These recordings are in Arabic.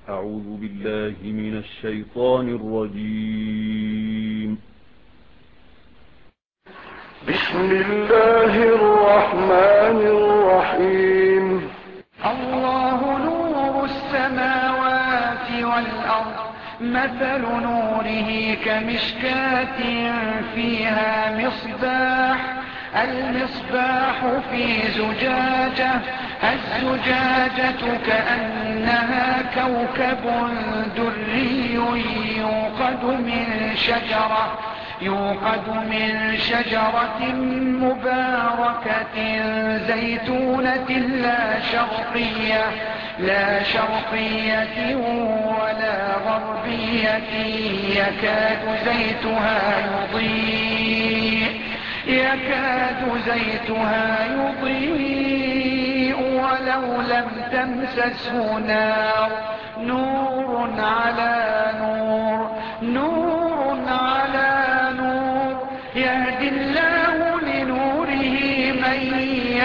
أعوذ بالله من الشيطان الرجيم. بسم الله الرحمن الرحيم. الله نور السماوات والأرض، مثل نوره كمشكاة فيها مصباح، المصباح في زجاجة، الزجاجة كأنها كوكب دري يوقد من شجرة مباركة زيتونة لا شرقية ولا غربية، يكاد زيتها يضيء ولو لم تمسسه نار، نور على نور، يهدي الله لنوره من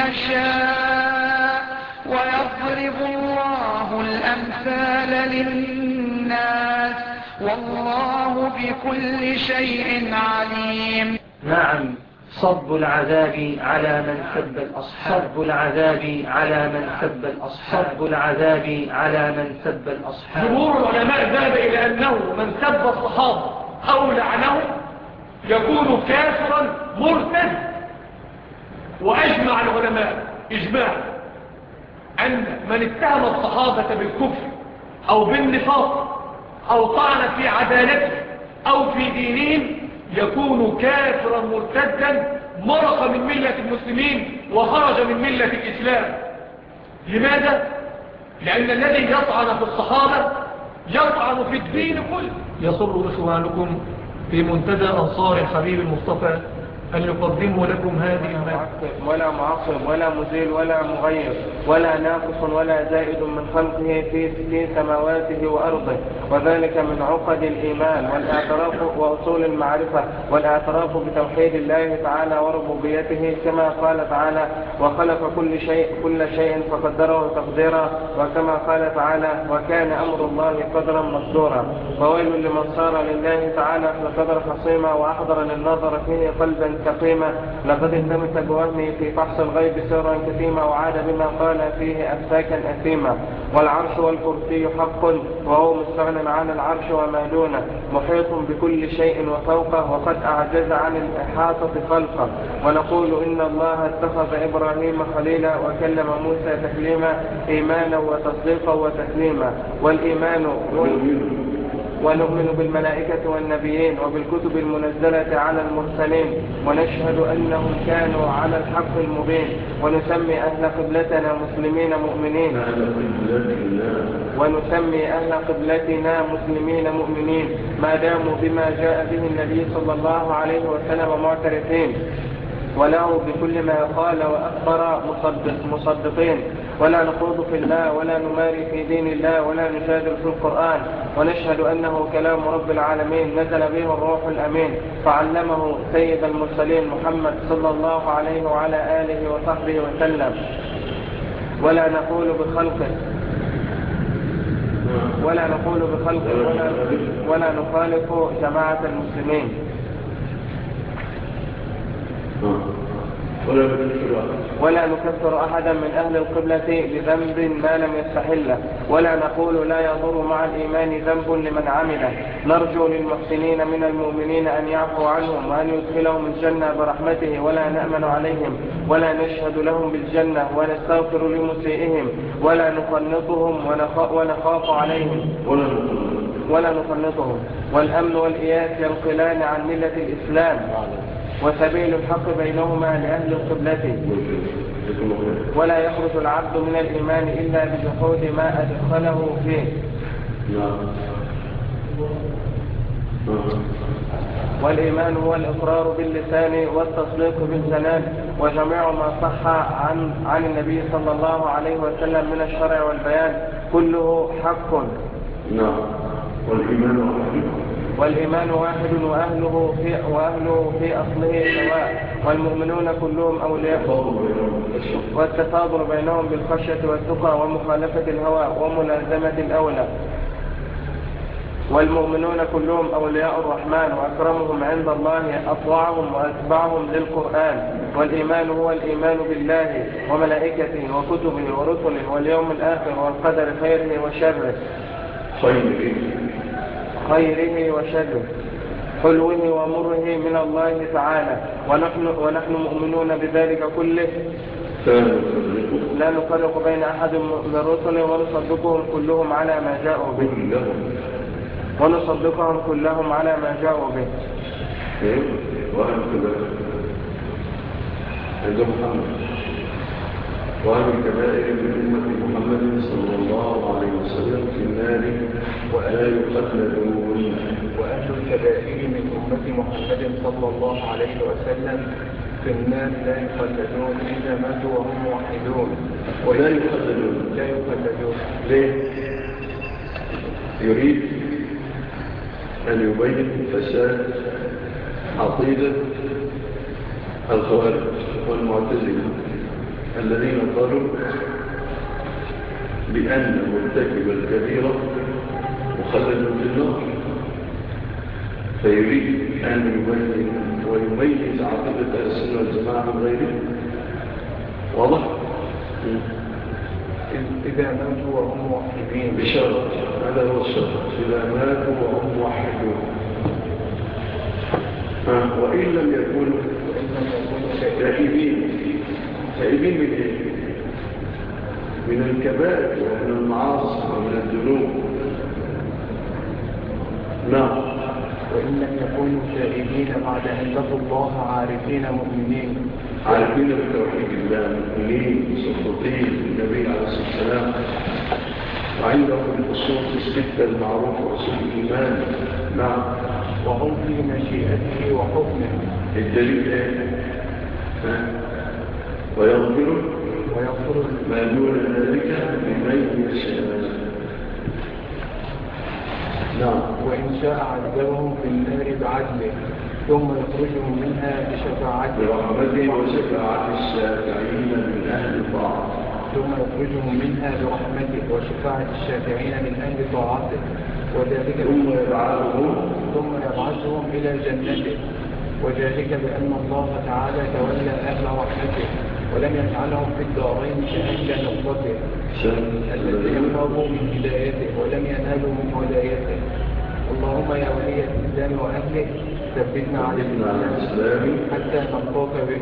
يشاء، ويضرب الله الأمثال للناس، والله بكل شيء عليم. نعم، صب العذاب على من سب الأصحاب، صب العذاب على من سب الأصحاب، صب العذاب على من سب الأصحاب. جمهور العلماء ذهب إلى أنه من سب الصحابة أو لعنهم يكون كافرا مرتد. وأجمع العلماء إجماع أن من اتهم الصحابة بالكفر أو بالنفاق أو طعن في عدالته أو في دينهم يكون كافرا مرتدا، مرق من ملة المسلمين وخرج من ملة الإسلام. لماذا؟ لأن الذي يطعن في الصحابة يطعن في الدين كله. يسر إخوانكم في منتدى أنصار الحبيب المصطفى أن يقدموا لكم هذه المادة. ولا معقب ولا مزيل ولا مغير ولا ناقص ولا زائد من خلقه في سماواته وأرضه، وذلك من عقد الإيمان والاعتراف وأصول المعرفة والاعتراف بتوحيد الله تعالى وربوبيته، كما قال تعالى: وخلق كل شيء فقدره تقديرا، وكما قال تعالى: وكان أمر الله قدرا مقدورا. وويل لمن صار لله تعالى في القدر خصيما وأحضر للنظر فيه قلبا سقيما، لقد التمس بوهمه في فحص الغيب سرا كثيما، وعاد بما قال فيه أفساكا أثيما. والعرش والكرسي حق، وهو مستغن عن العرش وما دونه، محيط بكل شيء وفوقه، وقد أعجز عن الإحاطة خلقه. ونقول إن الله اتخذ إبراهيم خليلا وكلم موسى تكليما، إيمانا وتصديقا وتسليما. ونؤمن بالملائكة والنبيين وبالكتب المنزلة على المرسلين، ونشهد أنهم كانوا على الحق المبين. ونسمي أهل قبلتنا مسلمين مؤمنين ما داموا بما جاء به النبي صلى الله عليه وسلم معترفين، وله بكل ما قال وأخبر مصدقين. ولا نخوض في الله ولا نماري في دين الله ولا نجادل في القرآن، ونشهد أنه كلام رب العالمين نزل به الروح الأمين، فعلمه سيد المرسلين محمد صلى الله عليه وعلى آله وصحبه وسلم. ولا نقول بخلقه ولا نخالف جماعة المسلمين، ولا نكفر أحدا من أهل القبلة بذنب ما لم يستحله، ولا نقول لا يضر مع الإيمان ذنب لمن عمله. نرجو للمحسنين من المؤمنين أن يعفو عنهم وأن يدخلهم الجنة برحمته، ولا نأمن عليهم ولا نشهد لهم بالجنة، ونستغفر لمسيئهم ولا نخنطهم ونخاف عليهم ولا نخنطهم. والأمن والإياس ينقلان عن ملة الإسلام، وسبيل الحق بينهما لأهل القبلة. ولا يخرج العبد من الإيمان إلا بجحود ما أدخله فيه. والإيمان هو الإقرار باللسان والتصديق بالجنان، وجميع ما صح عن النبي صلى الله عليه وسلم من الشرع والبيان كله حق. والإيمان والإيمان واحد وأهله في أصله سواء، والمؤمنون كلهم أولياء، والتفاضل بينهم بالخشية والتقى ومخالفة الهوى وملازمة الأولى. والمؤمنون كلهم أولياء الرحمن، وأكرمهم عند الله أطوعهم وأتبعهم للقرآن. والإيمان هو الإيمان بالله وملائكته وكتبه ورسله واليوم الآخر والقدر خيره وشره حلوه ومره من الله تعالى، ونحن مؤمنون بذلك كله لا نفرق بين أحد من رسله، ونصدقهم كلهم على ما جاءوا به. عند محمد وأهل الكبائر من أمة محمد صلى الله عليه وسلم في النار ولا يخلدون. وأهل الكبائر من أمة محمد صلى الله عليه وسلم في النار لا يخلدون إذا ماتوا وهم موحدون. ولا يخلدون ليه؟ يريد أن يبين فساد عقيدة الخوارج والمعتزلة الذين قالوا بأن مرتكب الكبيرة مخلد في النار، فيريد أن يبين ويميز عقيدة السنة والجماعة من غيره. واضح؟ إذا ماتوا وهم موحدين بشرط، هذا هو الشرط، إذا ماتوا وهم موحدون. وإن لم يكونوا تائبين من إيه؟ من الكبائر ومن المعاصي ومن الذنوب. نعم. وإن لم يكونوا تائبين بعد أن لقوا الله عارفين مؤمنين بتوحيد الله، مؤمنين صدقين النبي عليه الصلاة والسلام، وعندهم الأصول الستة المعروفة أصول الإيمان. نعم. وهم في مشيئته وحكمه. الدليل ايه؟ ويغفر ما دون ذلك لمن يشاء. نعم. وإن شاء عذبهم في النار بعدله ثم يخرجهم منها بشفاعته برحمته وشفاعة الشافعين من أهل طاعته. ثم يخرجهم منها برحمته وشفاعة الشافعين من أهل طاعته، وذلك ثم يبعثهم إلى جنته، وذلك بأن الله تعالى تولى أهل رحمته ولم يجعلهم في الدارين كأهل نصرته الذين خافوا من هدايته ونالوا من ولايته. اللهم يا ولي الإسلام وأهله ثبتنا على الإسلام حتى نلقاك به،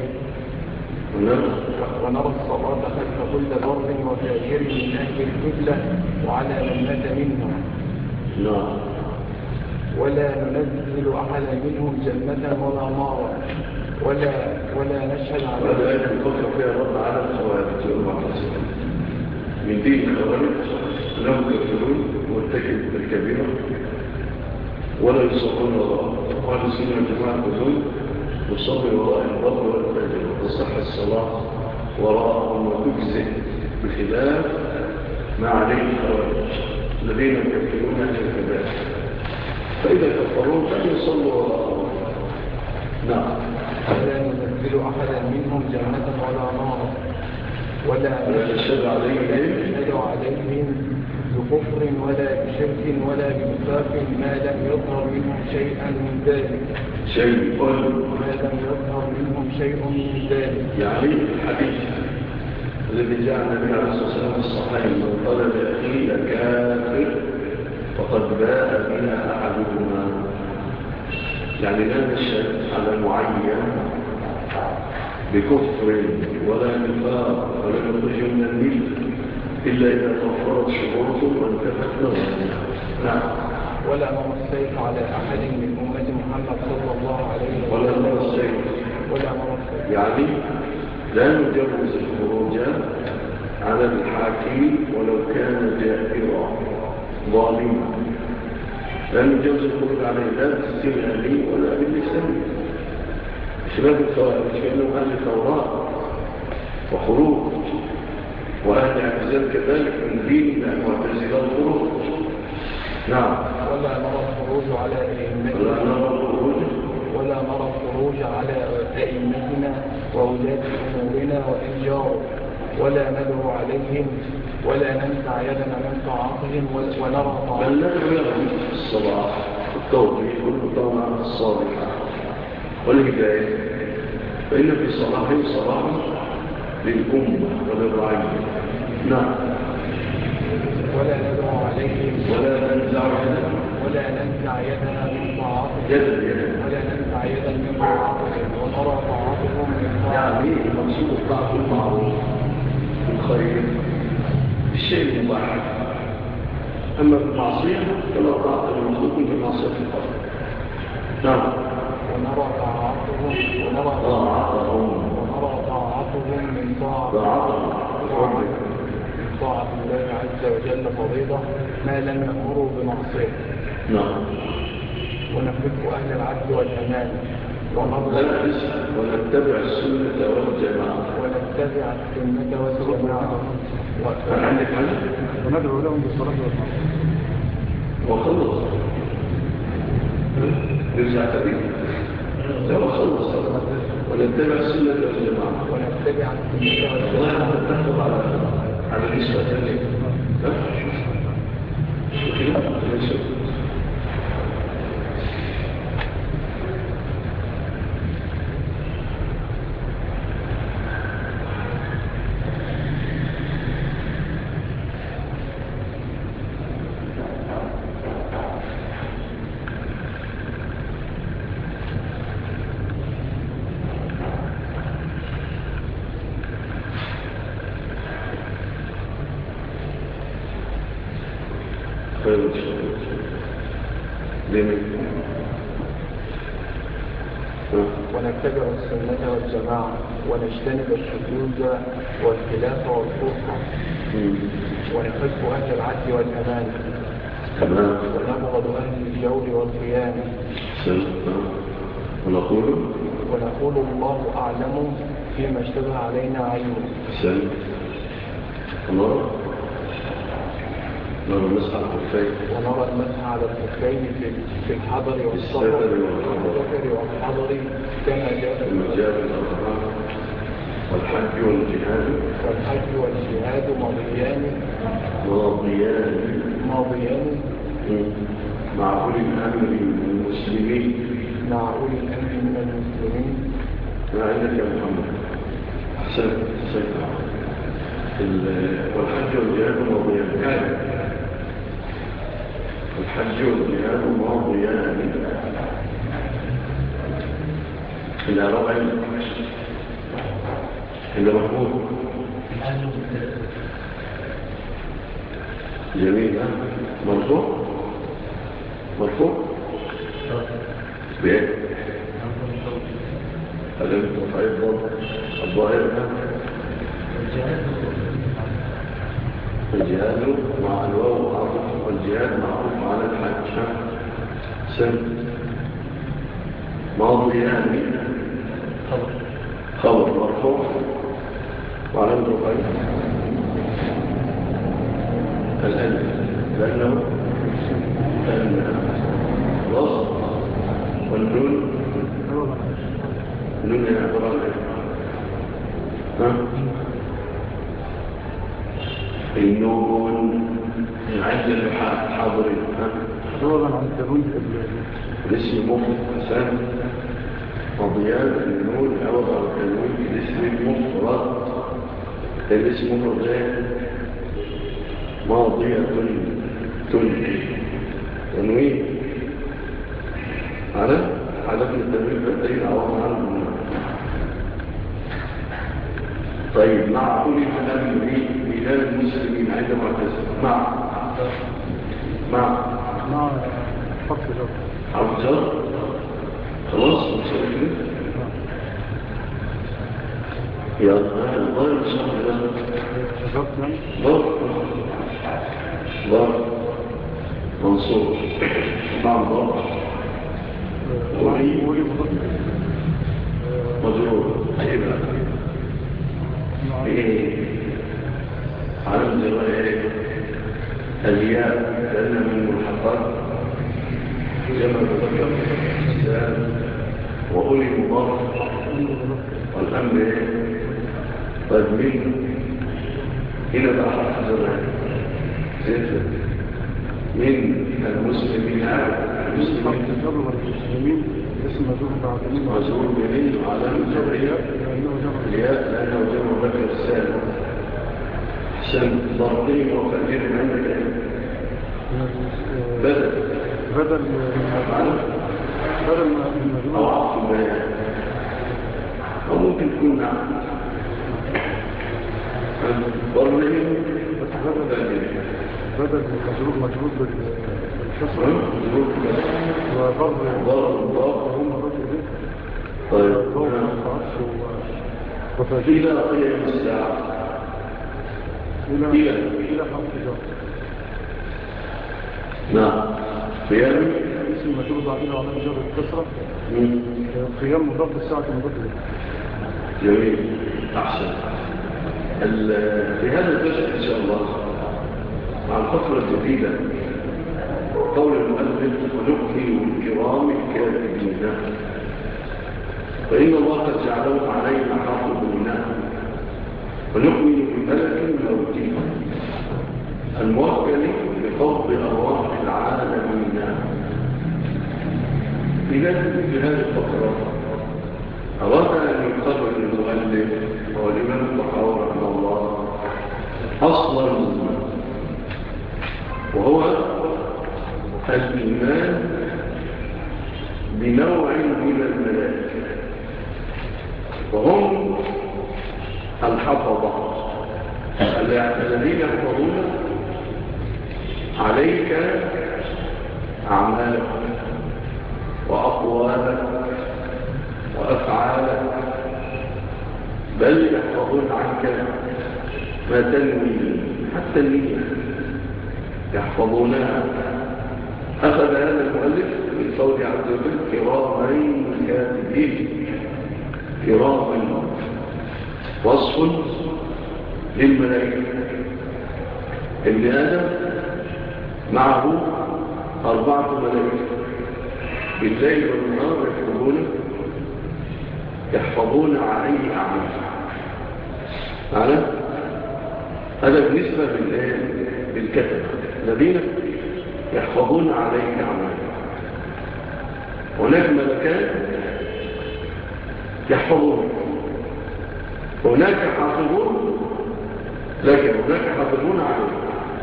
ونرى الصلاة خلف كل بر وفاجر من أهل القبلة وعلى من مات منهم، ولا ننزل أحدا منهم جنة ولا نارا، ولا نشهد على وهذا يفكر فيها رد على الخوارج والمعتصمين من دين الخوارج. لهم كفرون مرتكب الكبيرة ولا يصلون وراء، وأهل السنة والجماعة كلهم يصلي وراء البر والفجر وتصح الصلاة وراءهم وتجزئ بخلاف ما عليه الخوارج الذين يكفرون أهل الكبائر، فإذا كفروا فلن يصلوا وراءهم. نعم. ولا ننزل أحدا منهم جنة ولا نارا، ولا نشهد عليهم بكفر ولا بشرك ولا بنفاق ما لم يظهر منهم شيئا من ذلك. يعني الحديث الذي جاء النبي عليه الصلاة والسلام في الصحيحين من قال لأخيه كافر فقد باء بنا أحدهما، يعني لا نشهد على معين بكفر ولا نفاق ولا نخرج من الملة إلا إذا توفرت شروطه وانتفت نظره. نعم. ولا نرى السيف على أحد من أمة محمد صلى الله عليه وسلم. ولا نرى السيف يعني لا نجوز الخروج على الحاكم ولو كان جائرا ظالما، لا نجوز الخروج عليه لا بالسنان ولا باللسان. شباب الخوارج كأنهم أهل التوراة وخروج، وأهل اعتزال كذلك من دين المعتزلة الخروج. نعم. ولا نرى الخروج على أئمتنا وولاة أمورنا وإن جاروا ولا ندعو عليهم ولا ننزع يدنا من طاعتهم ونرى طاعتهم بل لا نعلم الصلاح التوفيق والمطامع الصالحة والهداية فإن في صلاحهم صلاح للأمة وللرعية. نعم. ولا ندعو عليهم ولا ننزع يدنا من طاعتهم ونرى طاعتهم من يعني المقصود الطاعة المعروف الخير الشيء المباح. أما في المعصية فلا طاعة المخلوق بمعصية الخلق. نعم. ونرى طاعتهم من طاعة الله عز وجل فريضة ما لم يأمروا بمعصية. نعم. ونحب أهل العدل والأمان ونتبع السنة والجماعة. عندك حاجة؟ وندعو لهم بالصلاة والمعروف. وخلص نرجع تبيه لا وخلص ونتبع السنة والجماعة. والله أنت تحفظ على نسبة ثانية. وكذا نشوف ونتبع السنة والجماعة ونجتنب الشذوذ والخلاف والفرقة. ونحب أهل العدل والأمان ونبغض أهل الجور والخيانة. ونقول الله أعلم فيما اشتبه علينا عينه. ونرى المسح على الخفين في الحضر والسفر والحضر كما جاء والحج والجهاد ماضيان مع أولي الأمر من المسلمين. ما عندك يا محمد؟ أحسن. والحج والجهاد ماضيان. الحج والجهاد ماضيان إلى ربع إلى محمود. جميل. مرفوع بإيه؟ ألم تفعيض الظاهر. الجهاد مع الواو عطف والجهاد معروف على الحج. ماضيان خبر مرفوع وعلم رفعه الألف لأنه الوصف والنون عبارة عن النون عند حاضرين. عن التنوين الاسم مفرد ماضيان النون عوض عن التنوين الاسم مفرد. الاسم مفرد ماضية تنوين على حدث التنوين فالتين عوض عنه. طيب مع كل كلام ميلاد المسلمين عندما تسمع مع حرف جر خلاص مسلمين يا ضرب صح ضرب منصور مع ضرب مجرور أيضا علم جوائر الياء لأن من الملحقات جمع مذكر سالم وأولي مضاف والأمر طيب هنا بقى حرف زمان زيادة من المسلمين المسلمين اسم مجرور بمن وعلامة جرية الياء لأنه جمع مذكر سالم أحسن ضربين وفجر عندك بدل أو عطف البيان أو ممكن تكون نعم ضربين بدل مجرور بالكسر وضرب هم ضرب طيب إلى قيام الساعة إلى حرف جر نعم قيام اسم مجرور بعدين وعلامة جر الكسرة قيام مضاف الساعة مضاف جميل أحسن في هذا الدرس إن شاء الله مع الفقرة الجديدة قول المؤلف ونؤمن بالكرام الكاتبين فإن الله قد جعلهم علينا حافظين ونؤمن بملك موتي الموكل بقبض أرواح العالمين. إذا في هذه الفقرة أراد أن يقرر المؤلف والإمام الطحاوي رحمه الله أصلا وهو الإيمان بنوع من الملائكة وهم الحفظة الذين يحفظون عليك أعمالك وأقوالك وأفعالك بل يحفظون عنك ما تنوي حتى النية يحفظونها. أخذ هذا المؤلف من قول عز وجل كرامين كاتبين كراما وصف للملائكة. ابن آدم معه 4 ملائكة بالليل والنهار يحفظون عليه أعماله. معنا هذا بالنسبة للكتب الذين يحفظون عليك أعماله. هناك ملكان يحفظون هناك حافظون لكن هناك حافظون عليك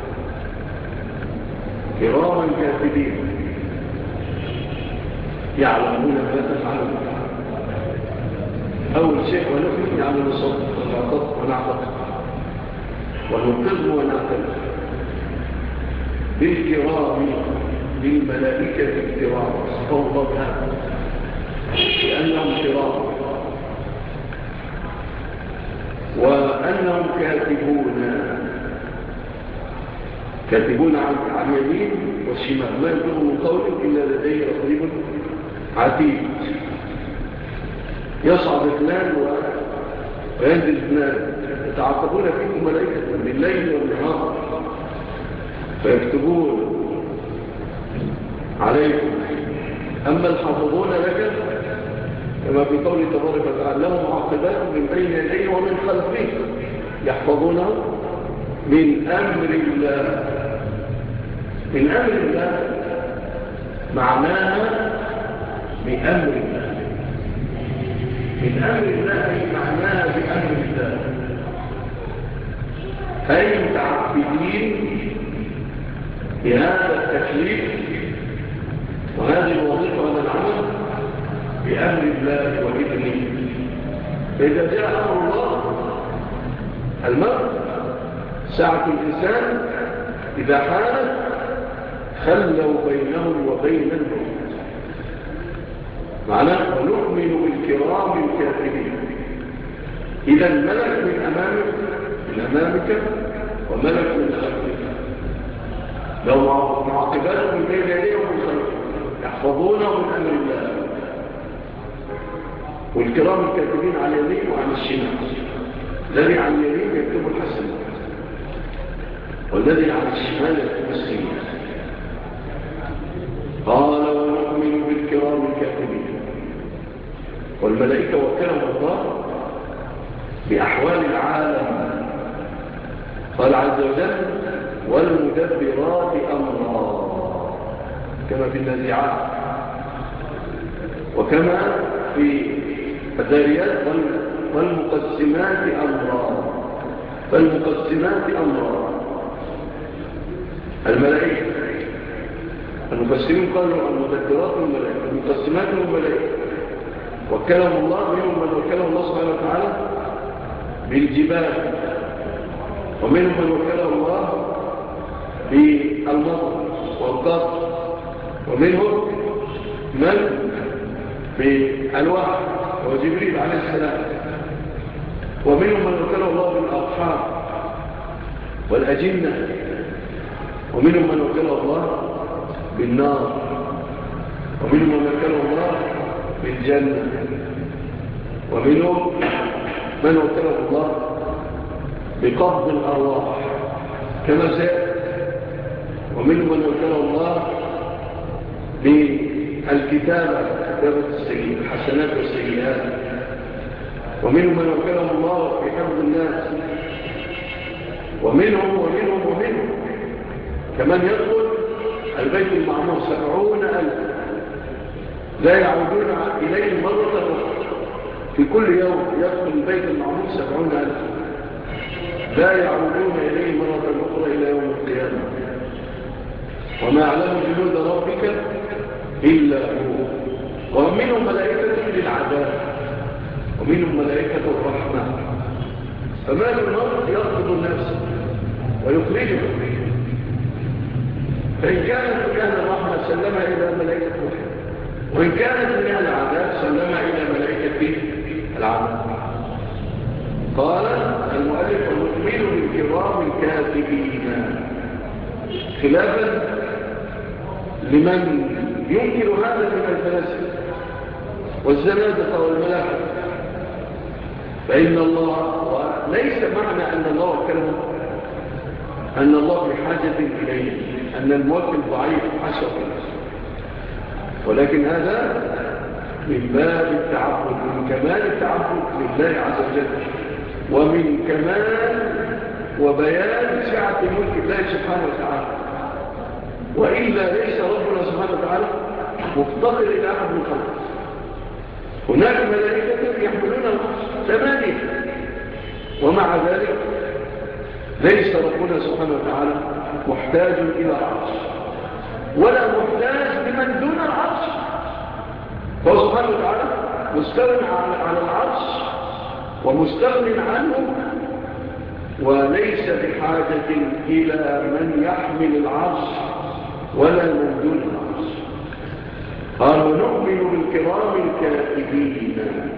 كراما كاتبين يعلمون ما تفعلون. أول شيء ونؤمن يعلم الصدق ونعتقد ونقر ونعتقد بالكرام بالملائكة الكرام صفوا بها لأنهم كرام وأنهم كاتبون عن يمين والشمال ما يكون من قول إلا لديه رقيب عتيد يصعد اثنان وينزل اثنان يتعاقبون فيكم ملائكة بالليل والنهار فيكتبون عليكم. أما الحافظون لك كما في قوله تبارك وتعالى لهم معقبات من بين يديه ومن خلفه يحفظونه من أمر الله. من أمر الله معناها بأمر الله. من أمر الله معناها بأمر الله أي متعبدين بهذا التكليف وهذه الوظيفة وهذا العمل بأمر الله وإذنه. فإذا جاء أمر الله المرء ساعة الإنسان إذا حانت خلوا بينهم وبين الموت. معناه ونؤمن بالكرام الكاتبين. إذا ملك من أمامك وملك من خلفك لو معقبات من بين يديه ومن خلفه يحفظونه من أمر الله. والكرام الكاتبين على اليمين وعلى الشمال. الذي على اليمين يكتب الحسن والذي على الشمال يكتب السيئة. قال ونؤمن الكرام الكاتبين. والملائكة وكلهم الله بأحوال العالم. قال عز وجل والمدبرات أمرا كما في النازعات وكما في الذاريات والمقسمات أمرا. فالمقسمات أمرا الملائكة. المفسرين قالوا المدبرات والملائكة، المقسمات والملائكة. وكلم الله منهم من وكله الله سبحانه وتعالى بالجبال، ومنهم من وكله الله بالمطر والقطر، ومنهم من بالوحي وجبريل عليه السلام، ومنهم من وكله الله بالأرحام والأجنة، ومنهم من وكله الله بالنار، ومنهم من وكله الله بالجنة، ومنهم من وكله الله بقبض الأرواح كما سيأتي، ومنهم من وكله الله بالكتابة، كتابة الحسنات والسيئات، ومنهم من وكله الله بحفظ الناس، ومنهم كمان يدخل البيت المعمور 70,000 لا يعودون إليه مرة أخرى. في كل يوم يدخل البيت المعمور 70,000 لا يعودون إليه مرة أخرى إلى يوم القيامة. وما يعلم جنود ربك إلا هو. ومنهم ملائكة للعذاب ومنهم ملائكة الرحمة. فمال المرء يقبض النفس ويخرجه، فإن كانت من أهل الرحمة سلمها إلى ملائكة الرحمة، وإن كانت من أهل العذاب سلمها إلى ملائكة العذاب. قال المؤلف ونؤمن بالكرام الكاتبين، خلافا لمن ينكر هذا من الفلاسفة والزنادقة والملاحدة. فإن الله، وليس معنى أن الله وكله أن الله بحاجة إليه، أن الموكل ضعيف حشر، ولكن هذا من باب التعبد، من كمال التعبد لله عز وجل، ومن كمال وبيان سعة ملك الله سبحانه وتعالى. وإلا ليس ربنا سبحانه وتعالى مفتقر إلى أحد من خلقه. هناك ملائكة يحملون العرش 8، ومع ذلك ليس ربنا سبحانه وتعالى محتاج إلى العرش ولا محتاج لمن دون العرش. فهو سبحانه وتعالى مستغن على العرش ومستغن عنه، وليس بحاجة إلى من يحمل العرش ولا من دون العرش. قالوا نؤمن بالكرام الكاتبين،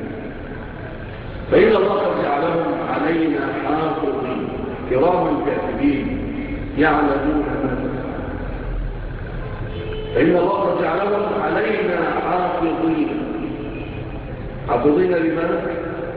فإن الله قد جعلهم علينا حافظين. كرام الكاتبين يعلمون ما تفعلون. فإن الله قد جعلهم علينا حافظين. حافظين لماذا؟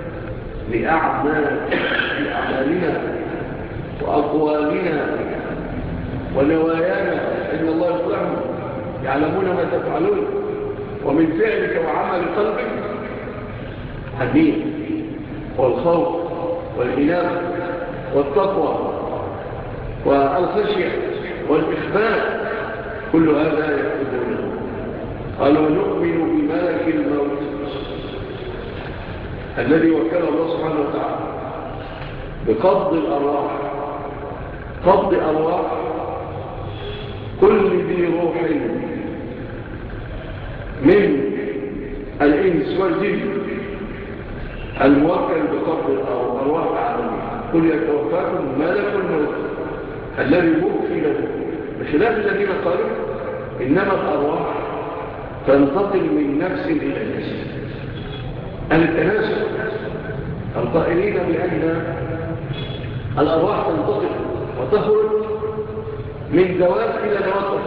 لأعمالنا وأقوالنا ونوايانا، إن الله يطلعهم يعلمون ما تفعلون. ومن فعلك وعمل قلبك النية والخوف والإنابة والتقوى والخشية والإخبار، كل هذا يكتبونه. قالوا نؤمن بملك الموت الذي وكله الله سبحانه وتعالى بقبض الأرواح، قبض أرواح كل ذي روح من الإنس والجن الموكل بقبض الأرواح العالمية. قل يتوفاكم ملك الموت الذي وكل له، بخلاف الذين قالوا إنما الأرواح تنتقل من نفس إلى نفس. التناسل القائلين بأن الأرواح تنتقل وتخرج من دواب إلى دواب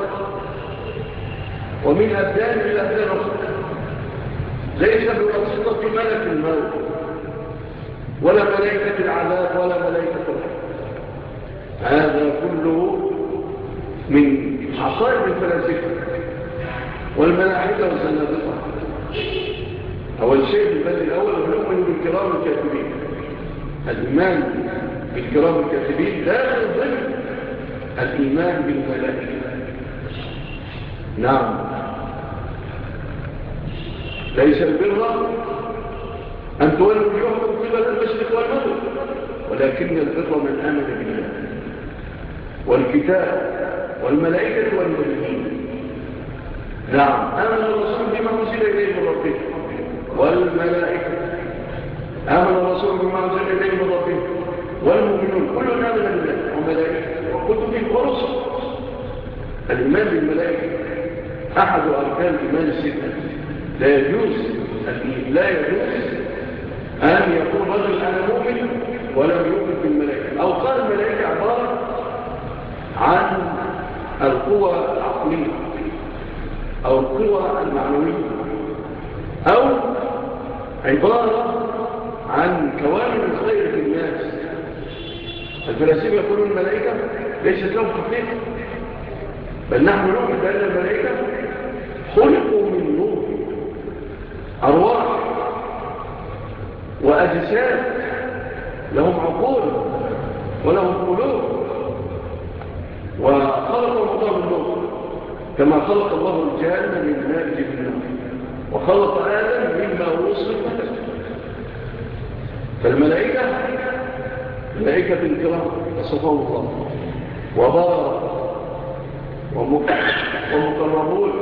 ومن أبدان إلى أبدان أخرى، ليس بواسطة ملك الموت ولا ملائكة العذاب ولا ملائكة الرحمة. هذا كله من عقائد الفلاسفة والملاحدة والزنادقة. هو الشيء الإيمان الأول ونؤمن بالكرام الكاتبين. الإيمان بالكرام الكاتبين داخل ضمن الإيمان بالملائكة. نعم، ليس البر أن تولوا وجوهكم قبل المشرق والمغرب، ولكن البر من آمن بالله والكتاب والملائكة والنبيين. نعم، آمن الرسول بما أنزل إليه من ربه والملائكة، آمن الرسول بما أنزل إليه من ربه والمؤمنون، كل آمن بالله وملائكة وكتبه ورسل. الإيمان بالملائكة أحد أركان الإيمان الستة. لا يجوز أن يكون رجل أنا مؤمن ولم يؤمن بالملائكة، أو قال الملائكة عبارة عن القوى العقلية أو القوى المعنوية، أو عبارة عن كوامن الخير في الناس. الفلاسفة يقولون الملائكة ليست لهم حقيقة، بل نحن نؤمن بأن الملائكة خلقوا من نور، أرواح وأجساد لهم عقول ولهم قلوب، وخلقوا الله من نور كما خلق الله الجان من مارج من نار، وخلق آدم مما وصف له. فالملائكة ملائكة الكرام وصفهم الله وبارك ومقربون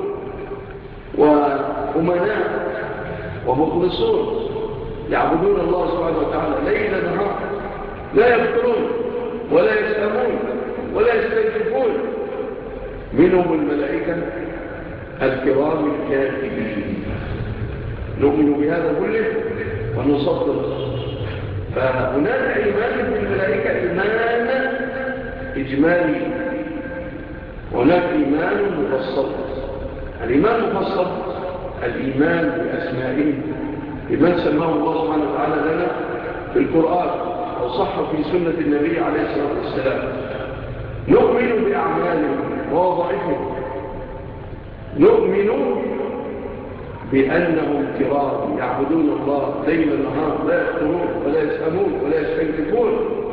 وأمناء ومخلصون يعبدون الله سبحانه وتعالى ليل نهار، لا يفترون ولا يسأمون ولا يستنكفون. منهم الملائكة الكرام الكاتبين. نؤمن بهذا كله ونصدق. فهناك إيمان بالملائكة إيمان إجمالي، وهناك إيمان مفصل. الإيمان المفصل الإيمان بأسمائهم، إيمان سماه الله سبحانه وتعالى لنا في القرآن أو صح في سنة النبي عليه الصلاة والسلام. نؤمن بأعمالهم ووظائفهم، نؤمن بأنهم كرام يعبدون الله ليل النهار، لا يفترون ولا يسأمون ولا يستنكفون،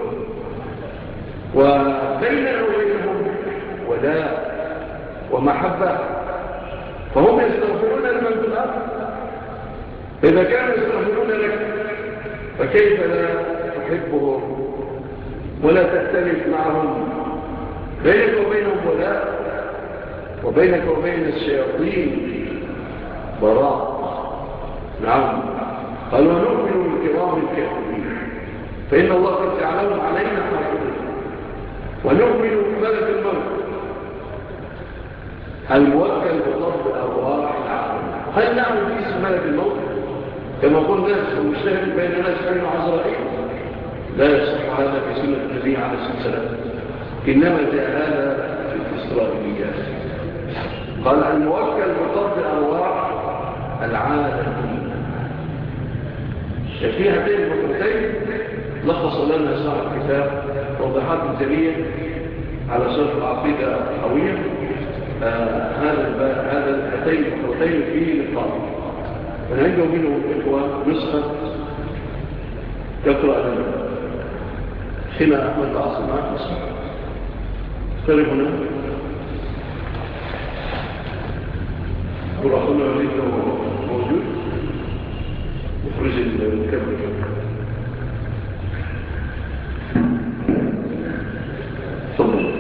وبيننا وبينهم ولاء ومحبة، فهم يستغفرون لمن في الأرض. إذا كانوا يستغفرون لك فكيف لا تحبهم ولا تختلف معهم؟ بينك وبينهم ولاء، وبينك وبين الشياطين براء. نعم، قال ونؤمن بالكرام الكاتبين فإن الله قد جعلهم علينا حافظين. ونؤمن بملك الموت الموكل بطلب أرواح العالم. هل نعلم في اسم ملك الموت كما قلنا ناس ومشتهد بين ناس أنه عزرائيل؟ لا يصح هذا في سنة النبي عليه الصلاة والسلام، إنما جاء هذا في الإسرائيليات. قال الموكل بطلب أرواح العالمين. في هذين الفقرتين لخص لنا صاحب الكتاب توضيحات جلية على شرح العقيدة القوية. هاتين الفقرتين فيه نقاط. أنا عنده منه الإخوة نسخة يقرأ لنا حين أحمد العاصم معك نسخة اقترب هنا أقول أخونا وليد موجود يخرج المكبر. تفضل.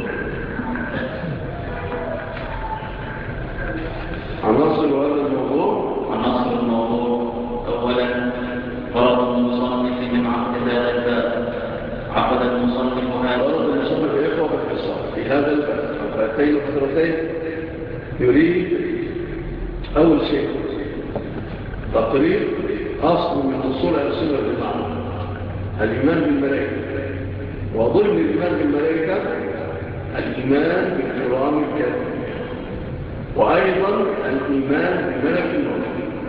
عناصر هذا الموضوع. عناصر الموضوع: أولا غرض المصنف من عقد هذا الباب. عقد المصنف هذا غرض المصنف يا إخوة باختصار في هذا الباب فأتين وفترتين يريد أول شيء تقرير أصل من أصول السنة والجماعة الإيمان بالملائكة، وضمن الإيمان بالملائكة الإيمان بالكرام الكاتبين، وأيضا الإيمان بملك الموت.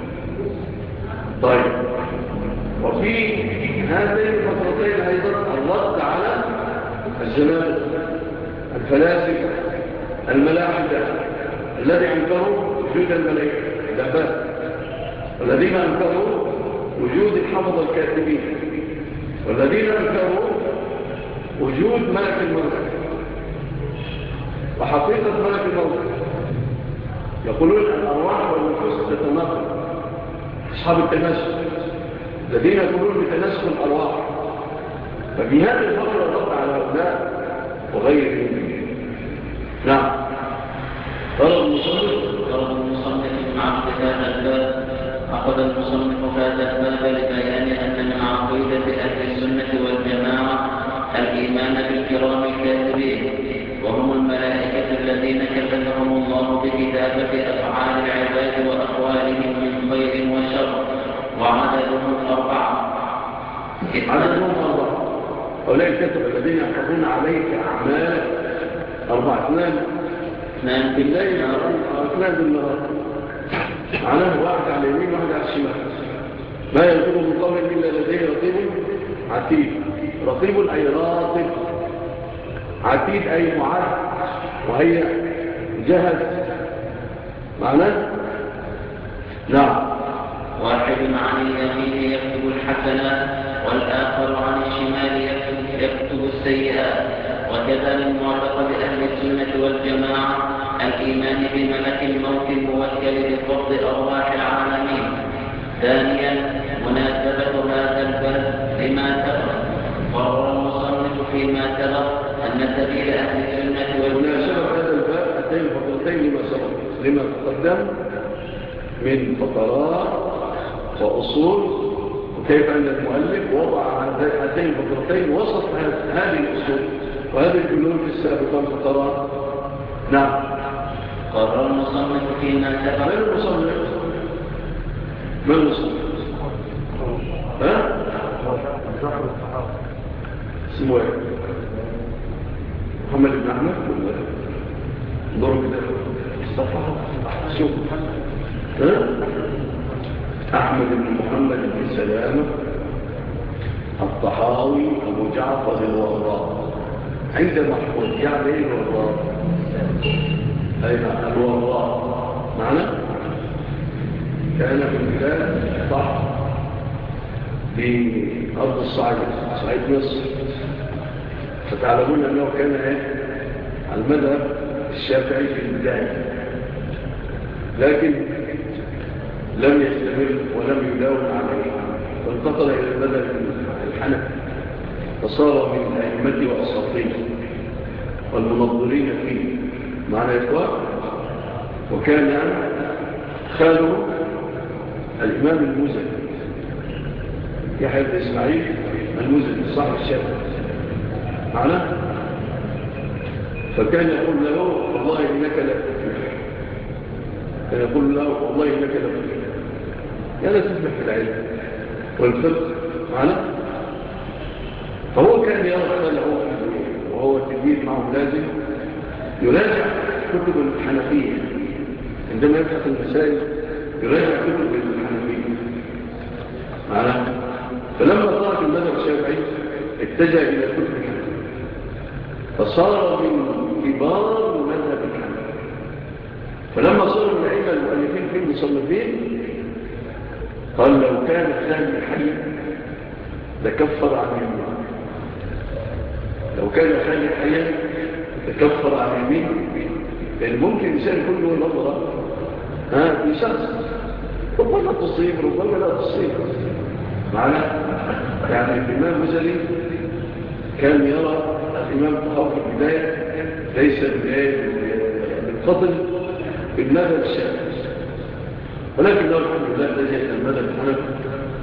طيب، وفي هذين الفترتين أيضا الرد على الزنادقة الفلاسفة الملاحدة الذي أنكروا وجود الملائكة. ده باب والذين أنكروا وجود الحفظ الكاتبين، والذين أنكروا وجود ملك الموت وحقيقة ملك الموت. يقولون الأرواح والنفوس تتناقض. أصحاب التناسخ الذين يقولون بتناسخ الأرواح، ففي هذه الفترة الرد على هؤلاء وغيرهم. نعم. قال المصنف مع هذا الباب أخذ المصنف هذا الباب لبيان أن من عقيدة أهل السنة والجماعة الإيمان بالكرام الكاتبين، وهم الملائكة الذين كلفهم الله بكتابة أفعال العباد وأقوالهم من خير وشر، وعددهم 4. أولئك الكتب الذين يحفظون عليك أعمال 4، 2 بالليل و2 بالنهار، معناه واحد على اليمين وواحد على الشمال. ما يلفظ من قول إلا لديه رقيب عتيد. رقيب أي راقب، عتيد أي معد وهي جهز. معناه نعم. واحد عن اليمين يكتب الحسنات، والآخر عن الشمال يكتب السيئات. وكذا من معتقد أهل السنة والجماعة الإيمان بملك الموت الموكل بقبض أرواح العالمين. ثانيا، مناسبة هذا الباب لما سبق. قرر المصنف فيما سبق أن سبيل أهل السنة والجماعة مناسبة هذا الباب أتين فقرتين لما سبق، لما تقدم من فقرات وأصول، وكيف أن المؤلف وضع هاتين الفقرتين وسط هذه الأصول وهذه الجنود السابقة الفقرات. نعم. قرر المصنف فيما سبق. من المصنف؟ من المصنف؟ ها؟ اسمه ايه؟ محمد بن أحمد ضرب كده الصفحة. شوف أحمد بن محمد بن سلامة الطحاوي أبو جعفر الوراء. عند محفوظ يعني ايه الوراء؟ أين الوراء معنى كان في البلاد صح بأرض الصعيد، صعيد مصر. فتعلمون أنه كان على المذهب الشافعي في البداية، لكن لم يستمر ولم يداوم عليه، فانتقل إلى المذهب الحنفي، فصار من أئمته وأساطيره والمنظرين فيه معنى إخوان. وكان خاله الإمام المزني يحيى بن إسماعيل المزني صاحب الشافعي معنى. فكان يقول له والله إنك لا تفلح، كان يقول له والله إنك لا تفلح، يا لا تفلح في العلم والفقه معنى. فهو كان يرى خاله وهو تلميذ معه لازم يراجع كتب الحنفية، عندما يبحث المسائل يراجع كتب الحنفية معنى. فلما ترك المذهب الشافعي اتجه إلى كتب الحنفية، فصار من كبار المذهب الحنفي. فلما صار من العلم المؤلفين في المصنفين قال لو كان خالي حيا لكفر عن يمين، لو كان خالي حيا لكفر عن يمين. لأن ممكن إنسان كله نظرة بشخص ربما تصيب ربما لا تصيب معنى. يعني الإمام مزلي كان يرى الإمام طحاوي في البداية ليس بالفضل بالمذهب الشافعي، ولكن له الحمد لله لجأ إلى المذهب الحنفي،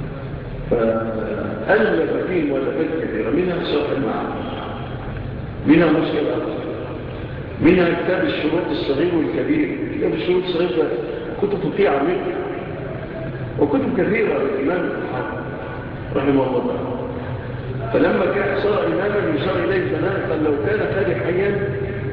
فألف فيه مؤلفات كثيرة، منها شرح المعاني، منها مشكلة، منها كتاب الشروط الصغير والكبير. كتاب الشروط الصغير ده كتب فيه عميقة، وكتب كثيرة للإمام الطحاوي رحمه الله تعالى. فلما كان صار إماما يشار إليه زمان قال لو كان خالي حيا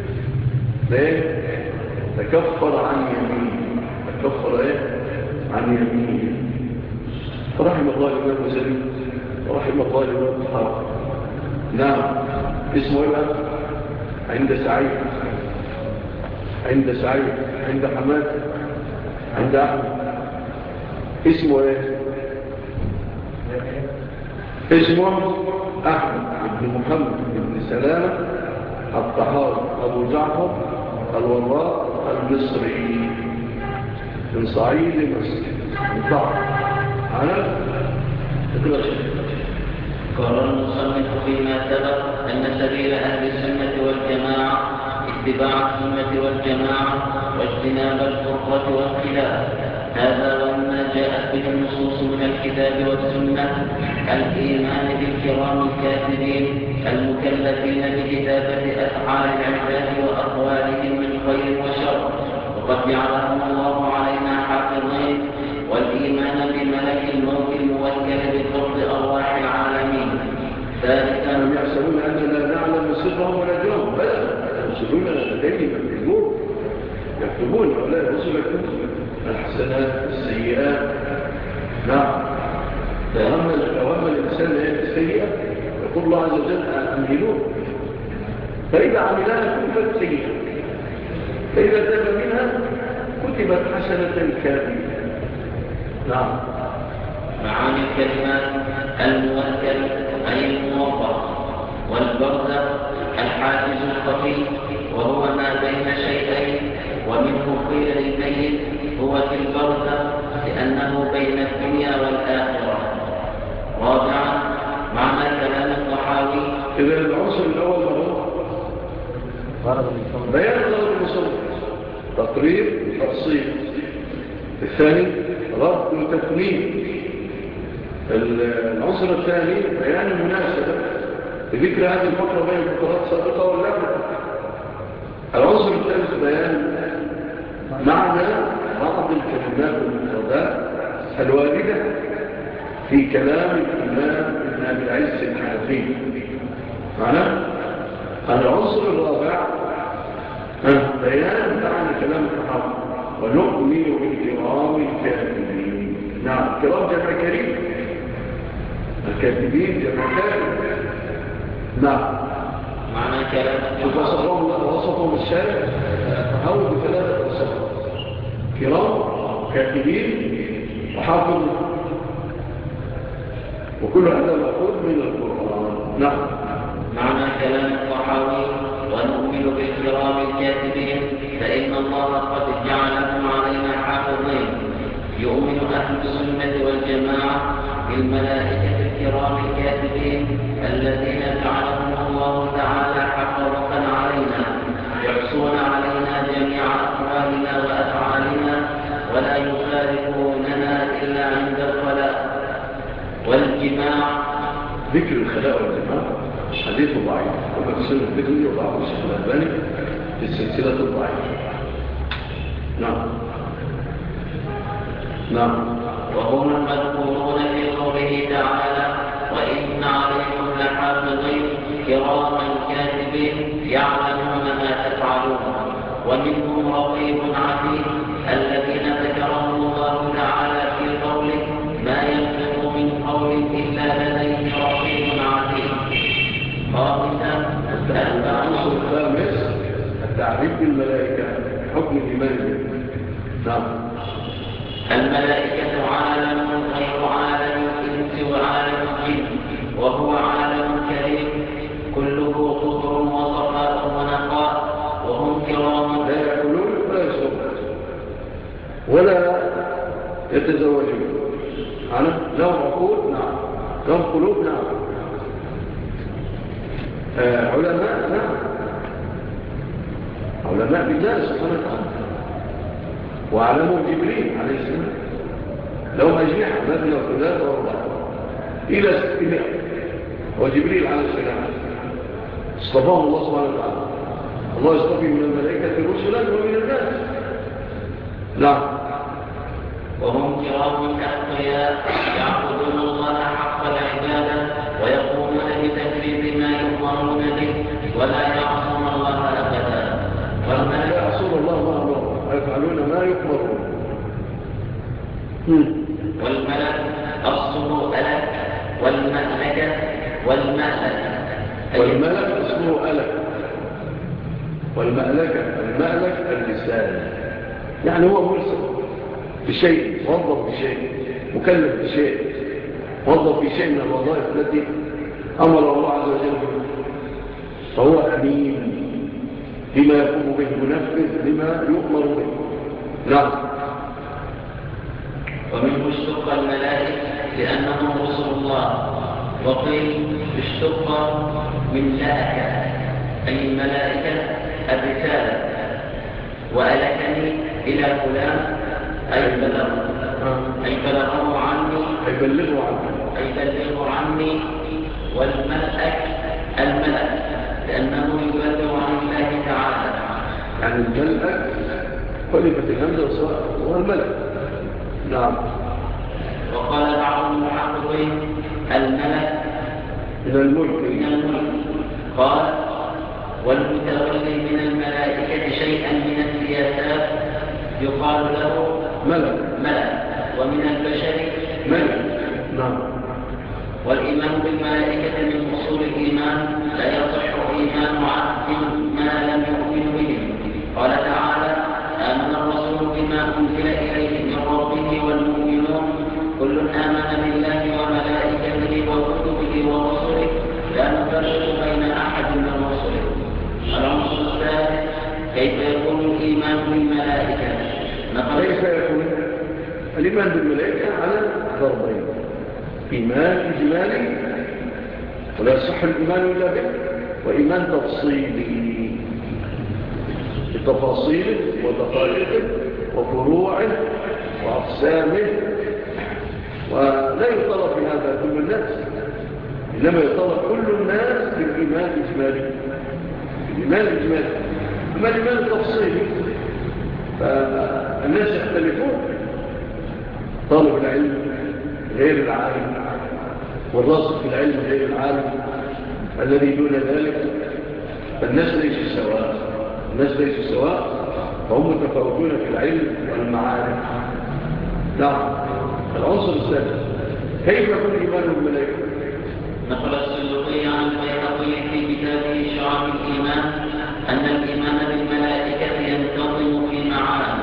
تكفر عن يمين، تكفر عن يمين. فرحم الله الإمام مزلي ورحم الله الإمام الطحاوي. نعم. اسمه إيه؟ عند سعيد، عند سعيد، عند حماد، عند أحمد، اسمه ايه؟ اسمه أحمد بن محمد بن سلامة الطحاوي أبو جعفر الوراق المصري من صعيد مصر انطلع على تقرأ قال المصنف فيما سبق أن سبيل أهل السنة والجماعة اتباع السنة والجماعة واجتناب الفرقة والخلاف. هذا وما جاءت به النصوص من الكتاب والسنة الإيمان بالكرام الكاتبين المكلفين بكتابة أفعال العباد وأقوالهم من خير وشر، وقد جعلهم الله علينا حافظين، والإيمان بملك الموت الموكل بقبض أرواح العالمين. ثالثا هم يحسبون أننا نعلم سرهم ونجرهم، بل يرسلون لديهم يكتبون ولا يرسل الحسنات السيئات. نعم. فأما الإنسان لأن السيئة يقول الله عز وجل أمهلون، فإذا عملها كتبت سيئة، فإذا تاب منها كتبت حسنة كاملة. نعم. معاني الكلمات الموكل أي الموظف، والبرزخ الحاجز الخفي وهو ما بين شيئين، ومنه قيل للميت هو في البرزخ لأنه بين الدنيا والآخرة. رابعا معنى كلام الطحاوي. إذا العنصر الأول بيان غرض المصنف، تقرير تفصيل. الثاني رد وتكميل. العنصر الثاني بيان المناسبة بذكر هذه الفقرة بين الفقرات السابقة واللاحقة. العنصر الثالث بيان معنى بعض الكلمات والمفردات الواردة في كلام الإمام ابن أبي العز الحنفي. معنى العنصر الرابع بيان معنى كلام الطحاوي ونؤمن بالكرام الكاتبين. نعم، كرام جمع كريم، الكاتبين جمع كاتب. نعم. معنى كلام وصفهم الشارع الطحاوي بثلاثة وصف: كرام، كاتبين، وحافظ، وكل هذا مأخوذ من القرآن. نعم. معنى كلام الطحاوي ونؤمن بالكرام الكاتبين فإن الله قد جعلهم علينا حافظين. يؤمن أهل السنة والجماعة بالملائكة الكرام الكاتبين الذين جعلهم الله تعالى حفظة علينا، يحصون علينا جميع أقوالنا وأفعالنا ولا يفارقوننا إلا عند الخلاء والجماع. ذكر الخلاء والجماع حديث ضعيف، وما في سنة الذكري وضعه الشيخ الألباني في السلسلة الضعيفة. نعم. نعم. وهم المذكورون في قوله تعالى: وإن عليكم لحافظين كراما كاتبين يعلمون ما تفعلون. ومنهم رقيب عتيد الذين ذكرهم الله تعالى في قوله: ما يلفظ من قول إلا لديه رقيب عتيد. خامسا العنصر الخامس التعريف بالملائكة، حكم الإيمان به. نعم. الملائكة عالم غير عالم الإنس وعالم الجن، وهو عالم كريم كله طهر وصفاء ونقاء، وهم كرام لا يأكلون ولا يشربون ولا يتزوجون. لهم عقول؟ نعم. لهم قلوب؟ نعم. علماء؟ نعم. علماء بالله سبحانه وتعالى. وعلمهم جبريل عليه السلام لهم أجنحة مثل وثلاث ورباع إلى 600. وجبريل عليه السلام اصطفاه الله سبحانه وتعالى. الله يصطفي من الملائكة رسلا ومن الناس. نعم. وهم كرام أتقياء يعبدون الله حق العبادة ويقومون بتنفيذ ما يؤمرون به ولا يعصون الله أبدا. لا يعصون الله ما أمرهم ويفعلون ما يؤمرون. والملك أصله ألك والملكة والملك. والملك أصله ألك والمألكة المألك اللسان، يعني هو مرسل بشيء، موظف بشيء. مكلف بشيء، وظف في شيء من الوظائف التي أمر الله عز وجل بها، فهو أمين بما يقوم به، منفذ لما يؤمر به. نعم. ومنه اشتق الملائكة لأنهم رسل الله، وقيل اشتق من لأك أي الملائكة الرسالة، وألكني إلى فلان أي بلغه عني، والملأك الملأ لأنه يبلغ عن الله تعالى. يعني الملأك خلفت الهمزة هو الملأ. نعم. وقال بعض المحققين الملأ من الملك. قال والمتولي من الملائكة شيئا من السياسات يقال له ملأ، ومن البشر ملك. نعم. والإيمان بالملائكة من أصول الإيمان، لا يصح إيمان عبد ما لم يؤمن به. قال تعالى آمن الرسول بما أنزل إليه من ربه والمؤمنون كل آمن بالله وملائكته وكتبه ورسله لا نفرق بين أحد من رسله. العنصر الثالث كيف يكون الإيمان بالملائكة؟ كيف يكون الإيمان بالملائكة على ضربين: إيمان إجمالي ولا يصح الإيمان إلا به، وإيمان تفصيلي بتفاصيله ودقائقه وفروعه وأقسامه. ولا يطلب بهذا كل الناس، إنما يطلب كل الناس بالإيمان الإجمالي. أما الإيمان التفصيلي فالناس يختلفون، طالب العلم غير العالم، والراسخ في العلم غير العالم، الذي دون ذلك فالناس ليسوا سواء، فهم متفاوتون في العلم والمعارف. نعم. العنصر الثالث كيف يكون الإيمان بالملائكة؟ نقل السلوكي عن البيهقي في كتابه شعب الإيمان أن الإيمان بالملائكة ينتظم في معاني،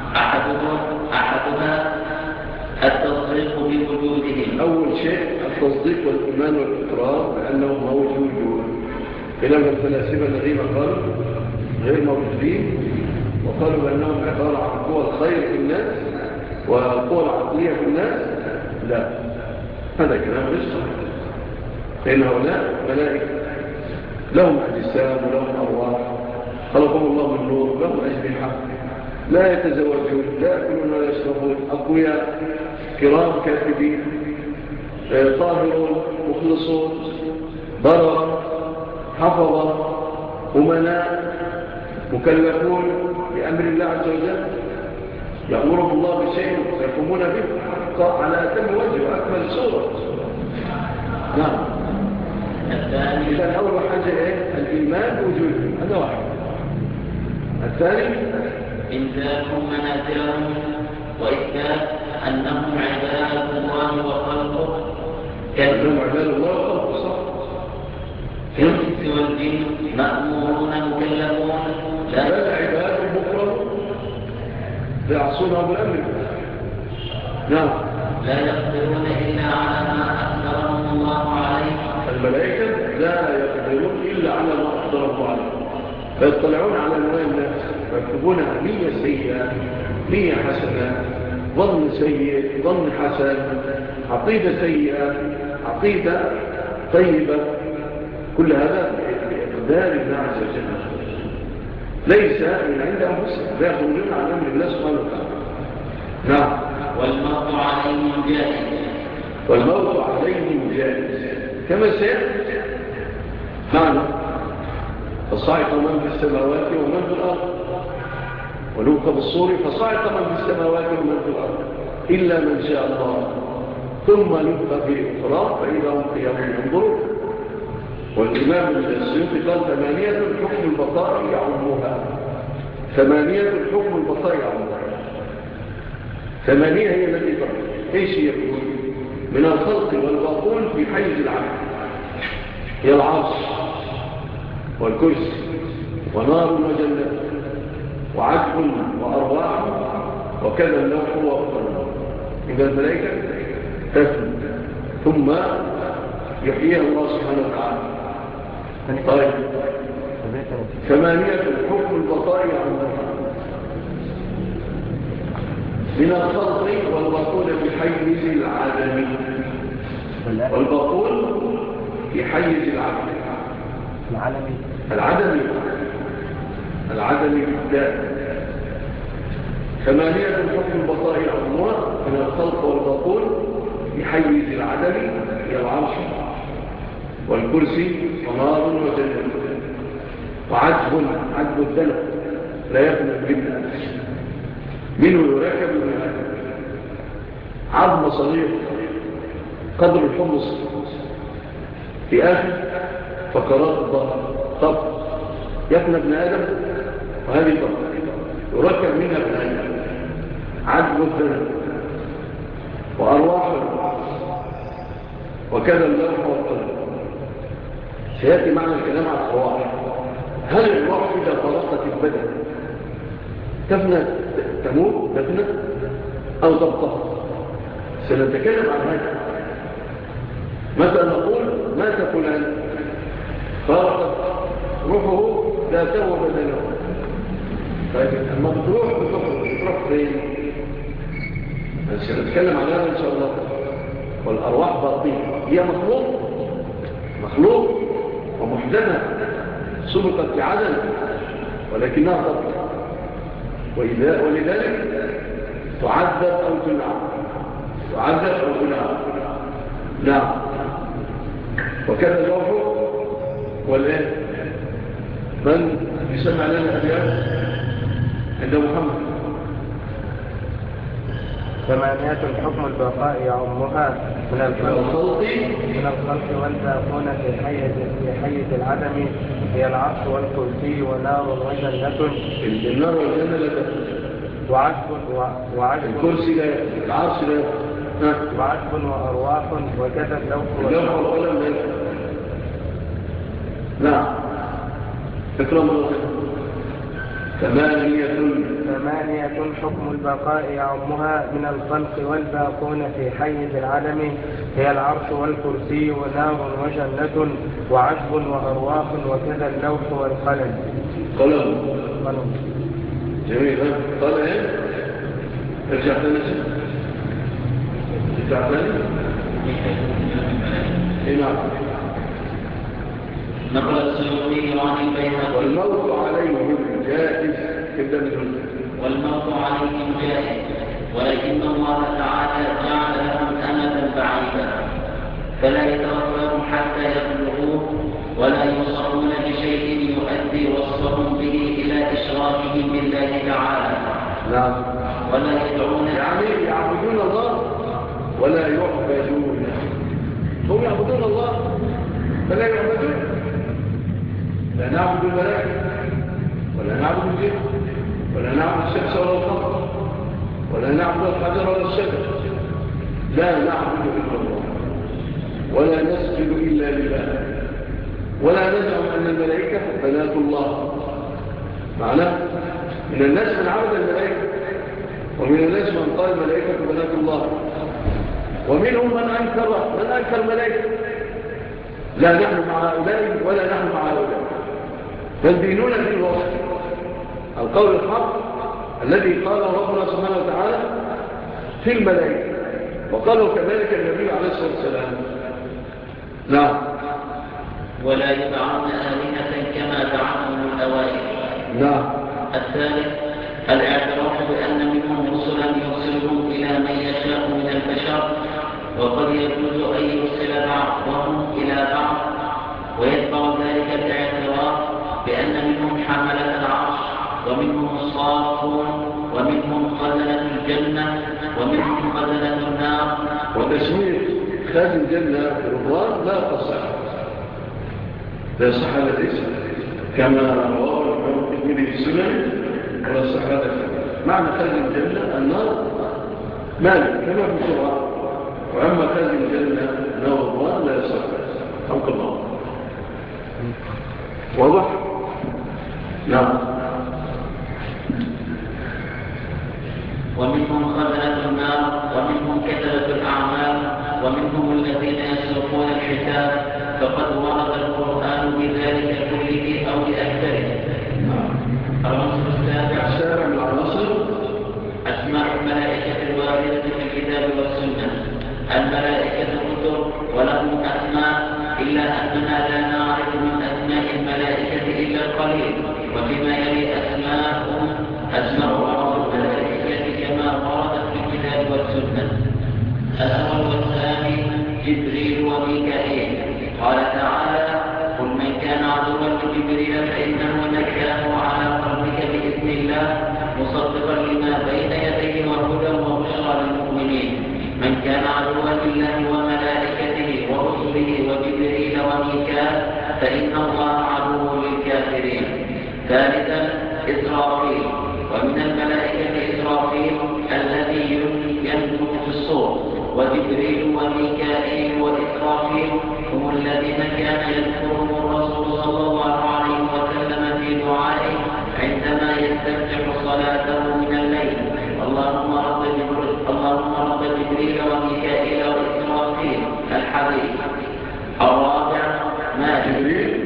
أحدها التصديق بوجودهم. أول شيء التصديق والإيمان والإقرار بأنهم موجودون، خلاف الفلاسفة الذين قالوا غير موجودين، وقالوا بأنهم عبارة عن قوى الخير في الناس وقوى العقلية في الناس. لا، هذا كلام غير صحيح، لأن هؤلاء ملائكة لهم أجسام ولهم أرواح، خلقهم الله من نور، لهم أجنحة، لا يتزوجون، لا يأكلون ولا يشربون، أقوياء كرام كاتبين، طاهرون مخلصون، بررا حفظا أمناء، مكلفون بأمر الله عز وجل، يأمرهم الله بشيء فيقومون به على أتم وجه وأكمل صورة. نعم. إذن أول حاجة الإيمان وجوده، هذا واحد. الثاني إنزالهم منازلهم وإثبات أنهم عباد الله وخلقه، كأنهم عباد الله وخلقه، صح. كالإنس والجن مأمورون مكلفون، لا عباد مكرمون لا يعصونهم الأمر. نعم. لا يقدرون إلا على ما أقدرهم الله عليه. الملائكة لا يقدرون إلا على ما أقدرهم عليه، فيطلعون على أنواع الناس فيكتبون نية سيئة، نية حسنة، ظن سيء، ظن حسن، عقيدة سيئة، عقيدة طيبة، كل هذا بإقدار الله عز وجل، ليس من عند أنفسهم، لا يخرجون عن أمر الله سبحانه وتعالى. نعم. والموت عليهم جائز. والموت عليهم جائز كما سيأتي معنى فصعق من في السماوات ومن في الأرض، ونوق بالصور فصعق من في السماوات ومن في الأرض إلا من شاء الله، ثم نوق في أخرى فإذا هم قيام ينظرون. والإمام السيوطي قال 8 حكم البقاء يعمها، 8 حكم البقاء يعمها. 8 هي التي تقول ايش يقول من الخلق والباطون في حيز العقل، هي العرش والكرسي ونار وجنة وعجب وأرواح وكذا اللوح والقلم. إذا الملائكة تفنى ثم يحييها الله سبحانه وتعالى. طيب 8 حكم البقاء عمرها من الخلق والبقول في حيز العدم. والبقول في حيز العدم بالداء. 8 حكم البقاء عمرها من الخلق والبقول في حيز العدم هي العرش والكرسي ونار وجنة وعجب الدلق لا يفنى بالله منه يركب من عظم صغير قدر الحمص في آخر فقرات الظهر طب يفنى ابن آدم وهذه طب يركب منها ابن آدم عجب الدلق وأرواح وكذا اللوح والقلب. سيأتي معنى الكلام عن الأرواح. هل الروح إذا فرقت البدن تفنى تموت تفنى أو تبقى؟ سنتكلم عن هذا. مثلا نقول مات فلان فرقت روحه ذاته وبدنه. طيب لما بتروح فين؟ سنتكلم عن هذا إن شاء الله. والأرواح باطنة هي مخلوق ومحدثة سبقت بعدم ولكنها تبقى ولذلك تعذب أو تنعم. نعم. وكذا اللوح والآن من يسمع لنا الأبيات عند محمد. 8 حكم البقاء يعمها من الخلق والباقون في حيز العدم هي العرش والكرسي ونار وجنة. النار والجنة لا تفنى وعجب الكرسي لا يفنى العرش لا يفنى وعجب وأرواح وكذا اللوح والقلم لا يفنى. نعم اكرم الله. 8 حكم البقاء يعمها من الخلق والباقون في حيز العدم هي العرش والكرسي ونار وجنة وعجب وأرواح وكذا اللوح والقلم. قلم جميل. قال ايه؟ ارجع ثاني نعم. نقل السيوطي عن البيهقي والموت عليهم جائز كده من والموت عليهم جائز ولكن الله تعالى جعل لهم أمدا بعيدا فلا يتوفاهم حتى يبلغوه ولا يوصفون بشيء يؤدي وصفهم به إلى إشراكهم بالله تعالى. نعم. ولا يدعون يعني يعبدون الله ولا يعبدون. هم يعبدون الله فلا يعبدون. لا نعبد الملائكة ولا نعبد الجن ولا نعبد الشمس ولا القمر ولا نعبد الحجر ولا الشجر. لا نعبد إلا الله ولا نسجد إلا لله ولا نزعم أن الملائكة بنات الله. معناه من الناس من عبد الملائكة ومن الناس من قال الملائكة بنات الله ومنهم من أنكر الملائكة. لا نحن مع هؤلاء ولا نحن مع هؤلاء بل ديننا في الوصف القول الحق الذي قاله ربنا سبحانه وتعالى في الملائكة وقالوا كذلك النبي عليه الصلاة والسلام. نعم. ولا يدعون آلهة كما دعوهم الأوائل. نعم. الثالث الاعتراف بأن منهم رسلا يرسلهم إلى من يشاء من البشر وقد يجوز أن يرسل بعضهم إلى بعض ويتبع ذلك الاعتراف بأن منهم حملة العرش ومنهم الصافون ومنهم خزنة الجنة ومنهم خزنة النار. وتسمية خازن الجنة رضوان لا تصح هذا الاسم كما رواه الإمام الترمذي في السنن ولا صح هذا معنى خازن الجنة النار مالك كما في الشرع وأما خازن الجنة نار رضوان لا يصح حق الله. واضح؟ نعم. ومنهم خزنة النار ومنهم كتبة الأعمال ومنهم الذين يسلكون الحساب، فقد ورد القرآن بذلك كله أو بأكثره. العنصر السابع من العناصر أسماء الملائكة الواردة في الكتاب والسنة. الملائكة كتب ولهم أسماء، إلا أننا لا نعرف من أسماء الملائكة إلا القليل، وفيما يلي أسماء بعض الملائكة كما وردت في الكتاب والسنة. الأول والثاني جبريل وميكائيل. قال تعالى: قل من كان عدوا لجبريل فإنه نزله على قلبك بإذن الله مصدقا لما بين يديه وهدى وبشرى للمؤمنين. من كان عدوا لله وملائكته ورسله وجبريل وميكال فإن الله عدو للكافرين. ثالثا إسرافيل. ومن الملائكة إسرافيل الذي ينفخ في الصور، وجبريل وميكائيل وإسرافيل هم الذين كان يذكرهم الرسول صلى الله عليه وسلم في دعائه عندما يستفتح صلاته من الليل: اللهم رب جبريل وميكائيل وإسرافيل. الحديث. الرابع جبريل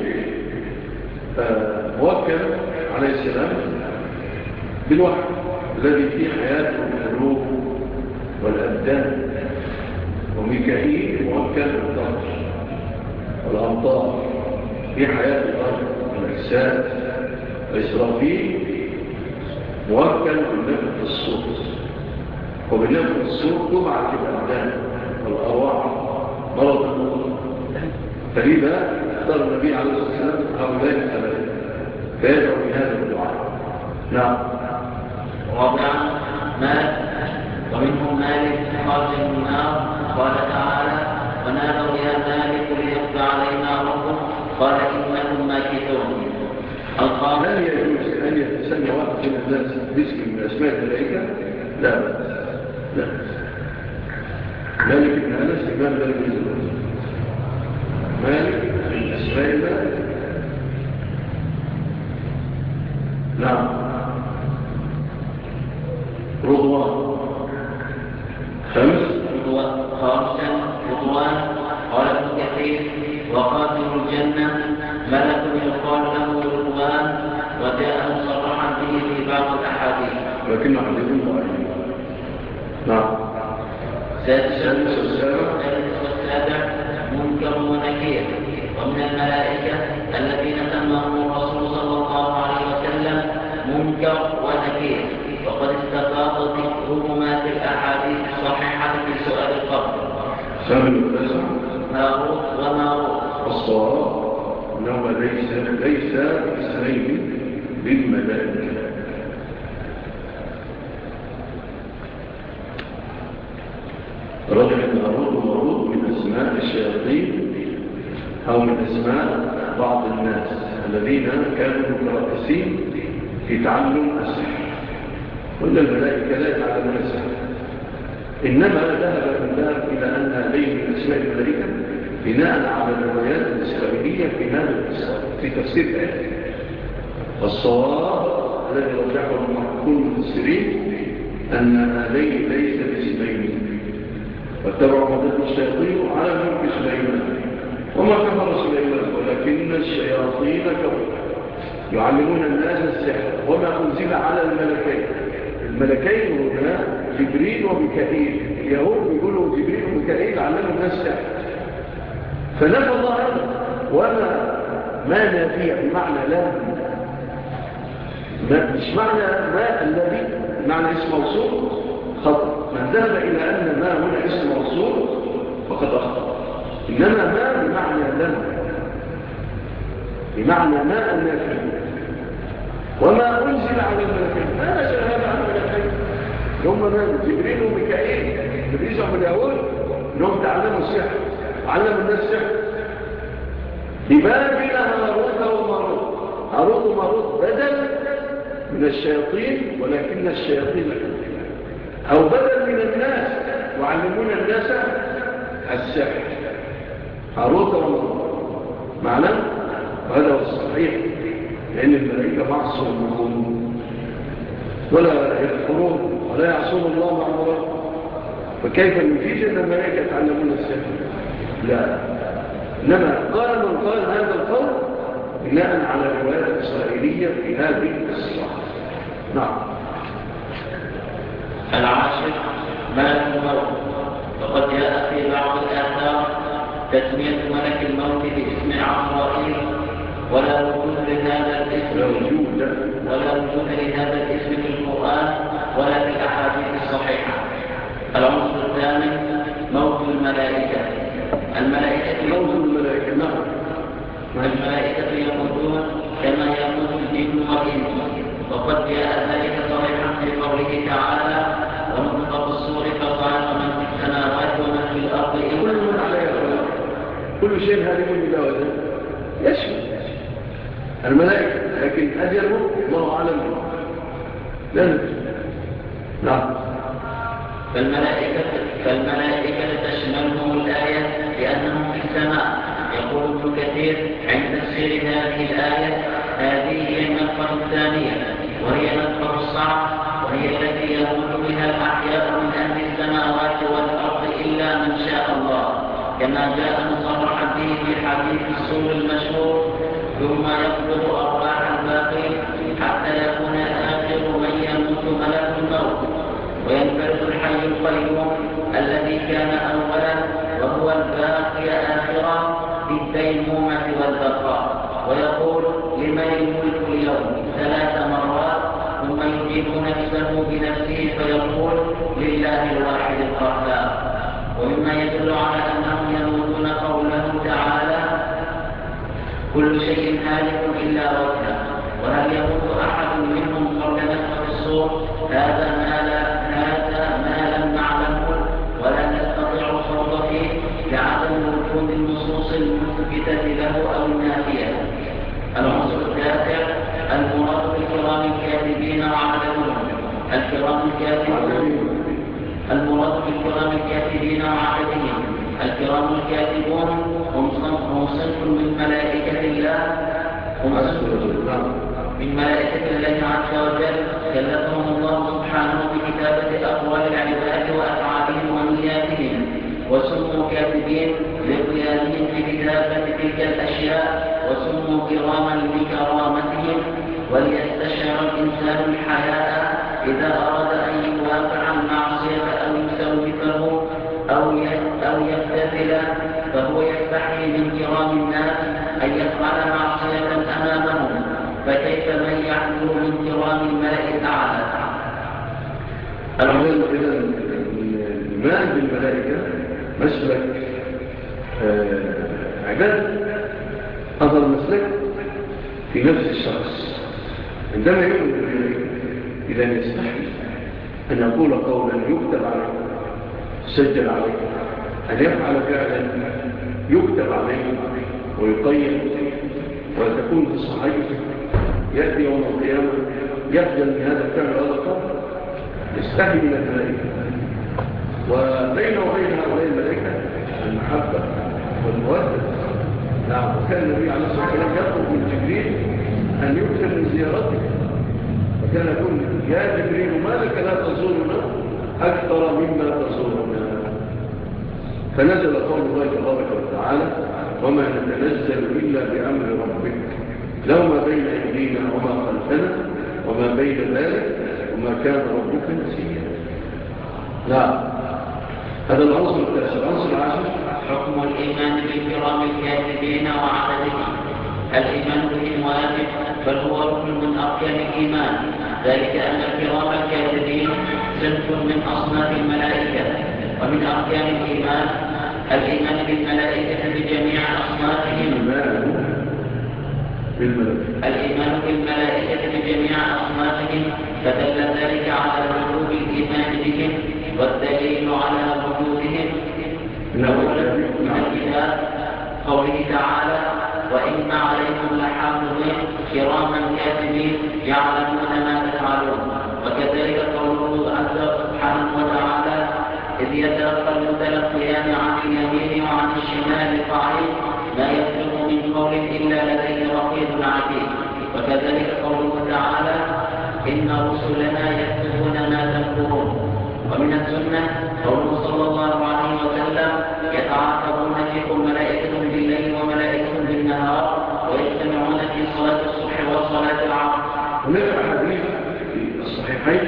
موكل عليه السلام بالوحي الذي فيه حياة القلوب والأبدان، وميكائيل موكل بالطهر والأمطار في حياة الأرض والأجساد، وإسرافيل موكل بالنفخ في الصور، وبالنفخ في الصور تبعث الأبدان والأرواح مرض الموت. فلذا اختار النبي عليه الصلاة والسلام هؤلاء الثلاثة فيدعو بهذا الدعاء. نعم. رابعا مالك. ومنهم مالك خازن النار. قال تعالى: ونادوا يا مالك ليقضي علينا ربك قال إنكم ماكثون. هل يجوز أن يتسمى واحد من الناس باسم من أسماء الملائكة؟ لا. مالك بن أنس إمام دار الهجرة. مالك من أسماء الملائكة. نعم. رضوان. خامسا رضوان. قال ابن كثير: وقاتل الجنة ملك يقال له رضوان، وجاء مصرحا به في بعض الأحاديث لكن حديث ضعيف. نعم. السادس والسابع منكر ونكير. ومن الملائكة الذين سماهم الرسول صلى الله عليه وسلم منكر ونكير، وقد استفاض ذكرهما في الأحاديث الصحيحة في سؤال القبر. هاروت وماروت. الصواب أنه ليس اسمين بالملائكة. رجل هاروت وماروت من أسماء الشياطين أو من أسماء بعض الناس الذين كانوا متركزين في تعلم السحر، وإن الملائكة لا يتعلمون السحر، إنما ذهب إلى أن هذين من أسماء الملائكة بناء على الروايات الإسرائيلية في هذا القصة في تفسير الآية. والصواب الذي رجحه المحققون المفسرين أن هذين ليس باسمين، واتبعوا مدد الشياطين على ملك سليمان وما كفر سليمان ولكن الشياطين كفروا يعلمون الناس السحر وما أنزل على الملكين هنا جبريل وميكائيل. اليهود يقولوا جبريل وميكائيل علموا الناس السحر، فنفى الله هذا. ما نافية بمعنى لا، مش معنى ما الذي معنى اسم موصول خطأ. من ذهب إلى أن ما هنا اسم موصول فقد أخطأ، إنما ما بمعنى لم، بمعنى ما النافية. وما أنزل على الملكين ما نزل هذا على الملكين هم جبريل وميكائيل. جبريل من اليهود انهم تعلموا السحر، علموا الناس السحر. ببابل هاروت وماروت. هاروت وماروت بدل من الشياطين ولكن الشياطين أو بدل من الناس وعلمون الناس السحر. هاروت وماروت معنى، وهذا هو الصحيح، لأن الملائكة معصومون ولا يكفرون ولا يعصون الله مع أمرهم. فكيف نفيد أن الملائكة يتعلمون السحر؟ لا. إنما قال من قال هذا القول بناء على روايات إسرائيلية في هذه الصورة. نعم. العاشر ملك الموت. وقد جاء في بعض الآثار تسمية ملك الموت باسم عزرائيل، ولا وجود لهذا الاسم في القرآن ولا في الأحاديث الصحيحة. العنصر الثامن موت الملائكة. الملائكة يموتون كما يموت الجن والإنس، وقد جاء ذلك صريحا في قوله تعالى: ونفخ في الصور فصعق من في السماوات ومن في الأرض كل من عليها كل شيء هالك إلا وجهه يشمل الملائكة، لكن أجله الله أعلم لا ندري. نعم. فالملائكة تشملهم الآية لأنهم في السماء. يقول ابن كثير عند تفسير هذه الآية: هذه هي النفخة الثانية، وهي نفخة الصعق، وهي التي يموت بها الأحياء من أهل السماوات والأرض إلا من شاء الله، كما جاء مصرحا به في حديث الصور المشهور: ثم يقبض أرواح الباقين حتى يكون آخر من يموت ملك الموت، وينفرد الحي القيوم الذي كان أولا وهو الباقي آخرا بالديمومة والبقاء، ويقول: لمن الملك اليوم 3 مرات، ثم يجيب نفسه بنفسه فيقول: لله الواحد القهار. ومما يدل على أنهم يموتون قوله تعالى: كل شيء هالك إلا وجهه. وهل يموت أحد منهم قبل نفخ الصور؟ هذا ما لم نعلمه ولا نستطيع الخوض فيه لعدم وجود النصوص المثبتة له أو النافية. العنصر التاسع المراد بالكرام الكاتبين وعددهم. المراد بالكرام الكاتبين وعددهم. الكرام الكاتبون هم صنف من ملائكة الله عز وجل، كلفهم الله سبحانه بكتابة أقوال العباد وأفعالهم ونياتهم، وسموا كاتبين لقيامهم بكتابة تلك الأشياء، وسموا كراما لكرامتهم. وليستشعر الإنسان الحياء إذا أراد أن يوافع المعصية أو يسوفه أو يفتتل، فهو يستحي من كرام الناس أن يفعل معصية أمامهم، فكيف من يحضر من كرام الملأ الأعلى؟ الإيمان بالملائكة مسلك عباد، أظهر مسلك في نفس الشخص. عندما يؤمن بالملائكة إذا يستحي أن يقول قولا يكتب عليه يسجل عليه، أن يفعل فعلا يكتب عليه ويقيم وتكون في الصحيفة، يأتي يوم القيامة يخجل من هذا الفعل وهذا القول، يستحي من الملائكة. وبين وبين هؤلاء الملائكة المحبة والمودة. نعم. وكان النبي عليه الصلاة والسلام يطلب من جبريل أن يكتب من زيارته، وكان يقول: يا جبريل ما لك لا تزورنا أكثر مما تزورنا. فنزل قول الله تبارك وتعالى: وما نتنزل إلا بأمر ربك له ما بين أيدينا وما خلفنا وما بين ذلك وما كان ربك نسيا. لا، هذا العنصر التاسع. العنصر العاشر حكم الإيمان بالكرام الكاتبين وعددهم. الإيمان بهم واجب، بل هو ركن من أركان الإيمان، ذلك أن الكرام الكاتبين صنف من أصناف الملائكة. ومن أركان الإيمان الإيمان بالملائكة بجميع أصنافهم. الإيمان بالملائكة بجميع أصنافهم، فدل ذلك على وجوب الإيمان بهم، والدليل على وجودهم من الكتاب قوله تعالى: وإن عليكم لحافظين كراما كاتبين يعلمون ما تفعلون. وكذلك قوله عز سبحانه وتعالى: إذ يتلقى المتلقيان عن اليمين وعن الشمال قعيد ما يفرغ من قول إلا لديه رقيب عتيد. وكذلك قوله تعالى: إن رسل رسلنا يكتبون ما تنكرون. ومن السنة قوله صلى الله عليه وسلم يتعاقبون فيكم ملائكة بالليل وملائكة بالنهار ويجتمعون في صلاة الصبح وصلاة العصر. هناك حديث في الصحيحين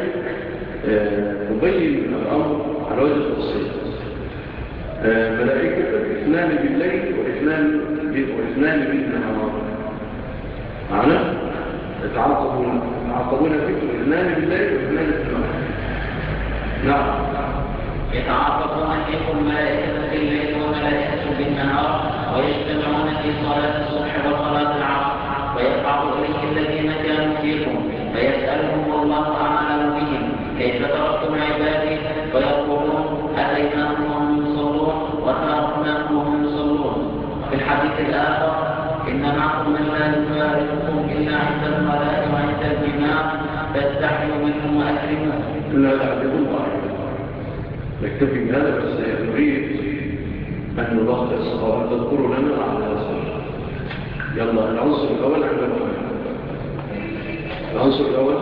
تبين الأمر على وجه التفصيل. ملائكة اثنان بالليل واثنان بالنهار معنا يتعاقبون فيكم اثنان بالليل واثنان بالنهار. نعم يتعاقبون فيكم ملائكة بالليل وملائكة بالنهار ويجتمعون في صلاة الصبح وصلاة العصر ويصعد إليه الذين كانوا فيكم فيسألهم والله أعلم بهم كيف تركتم عبادي ويقولون أتيناهم وهم يصلون وتركناهم وهم يصلون. وفي الحديث الآخر إن معكم من لا يفارقكم إلا عند الصلاة وعند الإمام فاستحيوا منهم وأكرموهم. لا تعبدوا الله نكتفي بهذا بس نريد أن نلخص أو أن تذكروا لنا على العنصر. يلا العنصر الأول عند محمد. العنصر الأول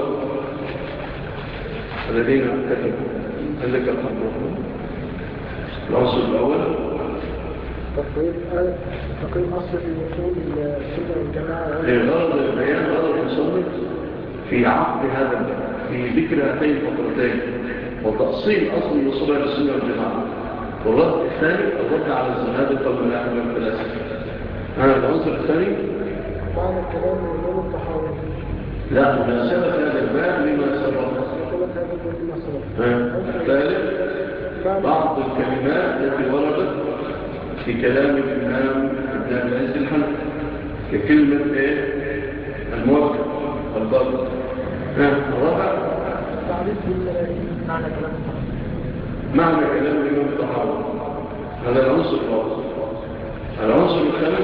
الذين كتبوا هل لك الحمد. العنصر الأول تقريب أصل في وصول السنة والجماعة. غرض البيان غرض المصنف في عقد هذا في ذكر هاتين الفقرتين وتأصيل أصل الوصول إلى السنة والجماعة. والرد الثاني الرد على الزنادقة والملاحدة والفلاسفة. العنصر الثاني معنى الكلام الإمام الطحاوي. لا مناسبة هذا الباب لما سبق. الثالث بعض الكلمات التي وردت في كلام الإمام ابن أبي العز الحنفي ككلمة الموكل والبر. الرابع معنى كلام الإمام الطحاوي. هذا العنصر الرابع. العنصر الخامس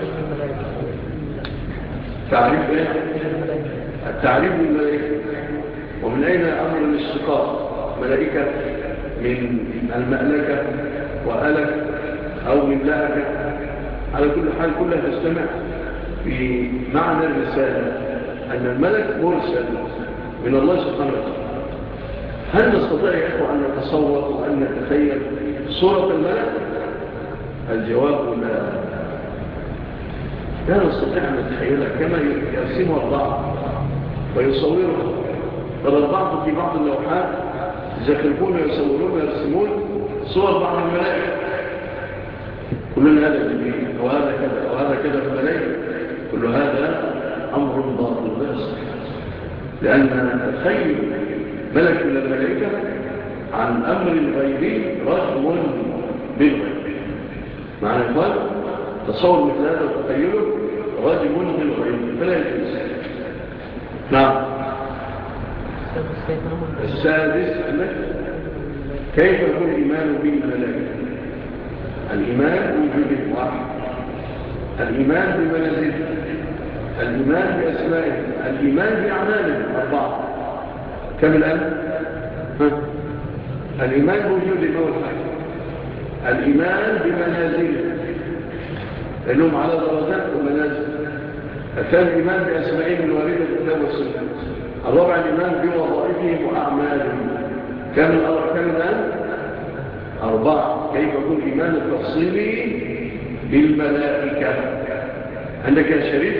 تعريف التعريف بالملائكة. ومن أين أمر الاشتقاق؟ ملائكة من المألكة وألك أو من لأكة. على كل حال كلها تستمع في معنى الرسالة أن الملك مرسل من الله سبحانه وتعالى. هل نستطيع يا إخوة أن نتصور وأن نتخيل صورة الملك؟ الجواب لا نستطيع أن نتخيلها كما يرسمها البعض ويصورها. ترى البعض في بعض اللوحات يزخرفون ويصورون ويرسمون صور بعض الملائكة. كلنا هذا جميل وهذا كذا وهذا كذا في الملائكة. كل هذا أمر باطل لا يصح، لأن تخيل ملك من الملائكة عن أمر الغيبي رجم بالغيب. معنى قال تصور مثل هذا وتخيله رجم بالغيب فلا يجوز. نعم. السادس كيف يكون الإيمان بالملائكة؟ الإيمان بوجود واحد، الإيمان بمنازله، الإيمان بأسمائه، الإيمان بأعماله 4. كم الآن؟ الإيمان بوجود واحد، الإيمان بمنازله لأنهم على درجات ومنازل. الثاني الإيمان بأسمائهم الواردة في الكتاب والسنة. الرابع الإيمان بوظائفهم وأعمالهم. كم الآن؟ 4. كيف يكون الإيمان التفصيلي بالملائكة؟ عندك يا شريف؟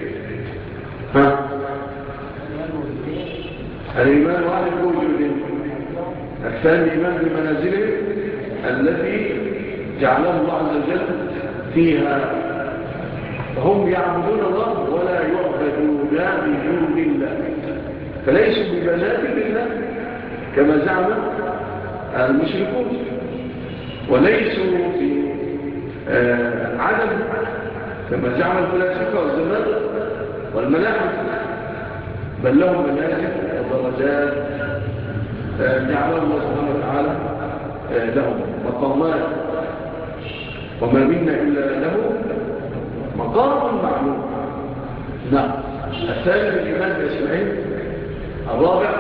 الإيمان واحد بوجود. الثاني الإيمان بمنازله التي جعله الله عز وجل فيها. فهم يعبدون الله ولا يعبدون بدون الله، فليسوا ببنات الله كما زعم المشركون، وليسوا في عدم كما زعم الفلاسفة والزنادقة والملاحدة، بل لهم منازل ودرجات جعلهم الله سبحانه وتعالى لهم مقامات، وما منا إلا له مقام معلوم. نعم. الثالث الإيمان بأسمائهم. الرابع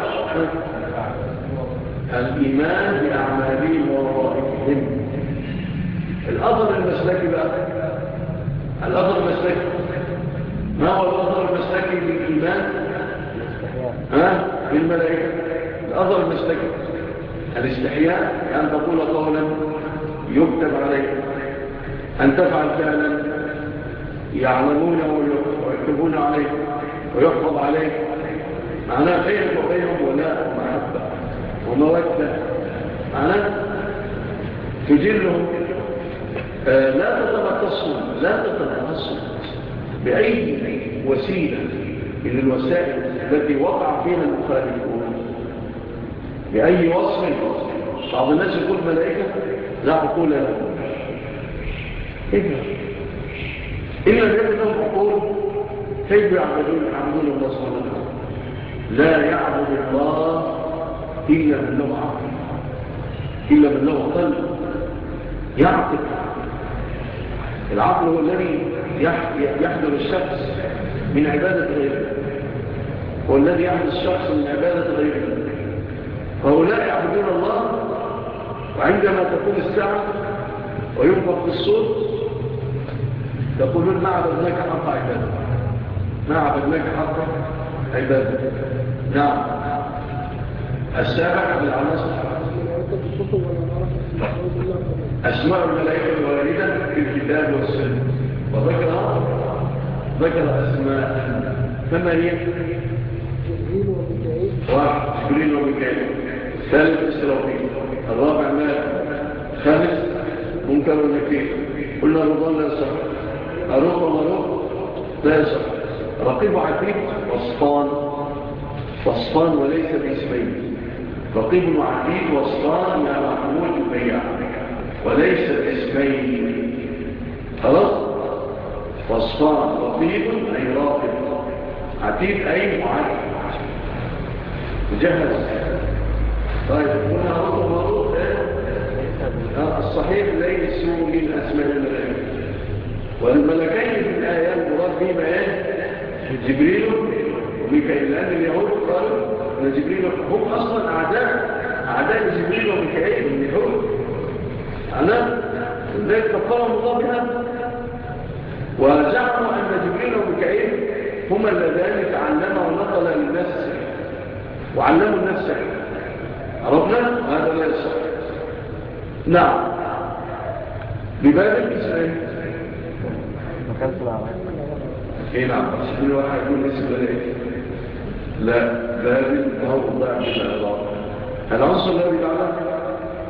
الإيمان بأعمالهم ووظائفهم. الأثر المسلكي بقى، الأثر المسلكي ما هو الأثر المسلكي بالإيمان؟ بالملائكة الأفضل المستكبر. الاستحياء أن تقول قولا يكتب عليه، أن تفعل فعلا يعلمونه ويكتبون عليه ويحفظ عليه، معناه بينك وبينهم ولاء ومحبة ومودة، معناه تجلهم. لا تتمتصهم بأي وسيلة من الوسائل التي وقع فيها المخالفون، بأي وصف. بعض الناس يقول ملائكة لا عقول لهم، إلا يكون لهم عقول كيف يعبدون الله سبحانه وتعالى. لا يعبد الله إلا من له عقل، إلا من له قلب يعقل. العقل هو الذي يحضر الشخص من عبادة غيره، هو الذي يحضر الشخص من عبادة غيره. هؤلاء يعبدون الله، وعندما تكون الساعة وينفخ في الصور يقولون ما عبدناك حق عبادة، ما عبدناك حق عبادة. نعم. السابع بالعناصر أسماء الملائكة الواردة في الكتاب والسنة، وذكر أسماء. كما هي؟ جبريل وميكائيل، الثالث إسرافيل، الرابع مالك، الخامس منكر ونكير. قلنا رضوان لا يصح، أروح ومروح لا يصح. رقيب عتيد وصفان وليس باسمين. رقيب وعتيد وصفان يا محمود البيع وليس باسمين. خلاص. وصفان رقيب أي راقب، عتيد أي معتيد مجهز. طيب قلنا رقم ومروح الصحيح ليسوا من أسماء الملائكة. والملكين في الآيات مراد بهما جبريل وميكائيل، لأن اليهود قالوا أن جبريل هم أصلا أعداء جبريل وميكائيل من اليهود. ذلك كفرهم الله بها، وزعموا أن جبريل وميكائيل هما اللذان تعلما ونقلا للناس السحر وعلموا الناس السحر. عرفنا؟ هذا لا يصح. نعم. بباب الإسلام ايه نعم، كل واحد يقول اسم ملائكة. لا، باب موضع بالعراق. العنصر الذي بعدها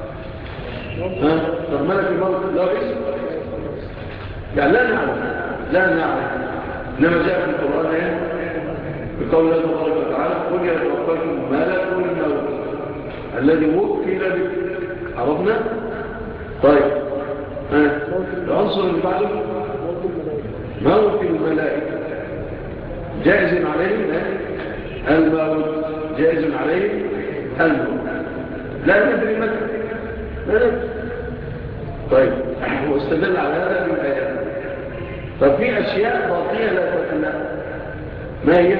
طب ملك الموت لا اسم، يعني لا نعلم. انما جاء في القرآن بقول الله تبارك وتعالى قل يتوفاكم ملك الموت الذي وكل بك. عرفنا؟ طيب العنصر اللي بعده موت الملائكة، جائز عليهم الموت، جائز عليهم الموت، لا ندري متى، لا ندري. طيب هو استدل على هذا من الآيات. طب في أشياء باقية لا تفنى، ما هي؟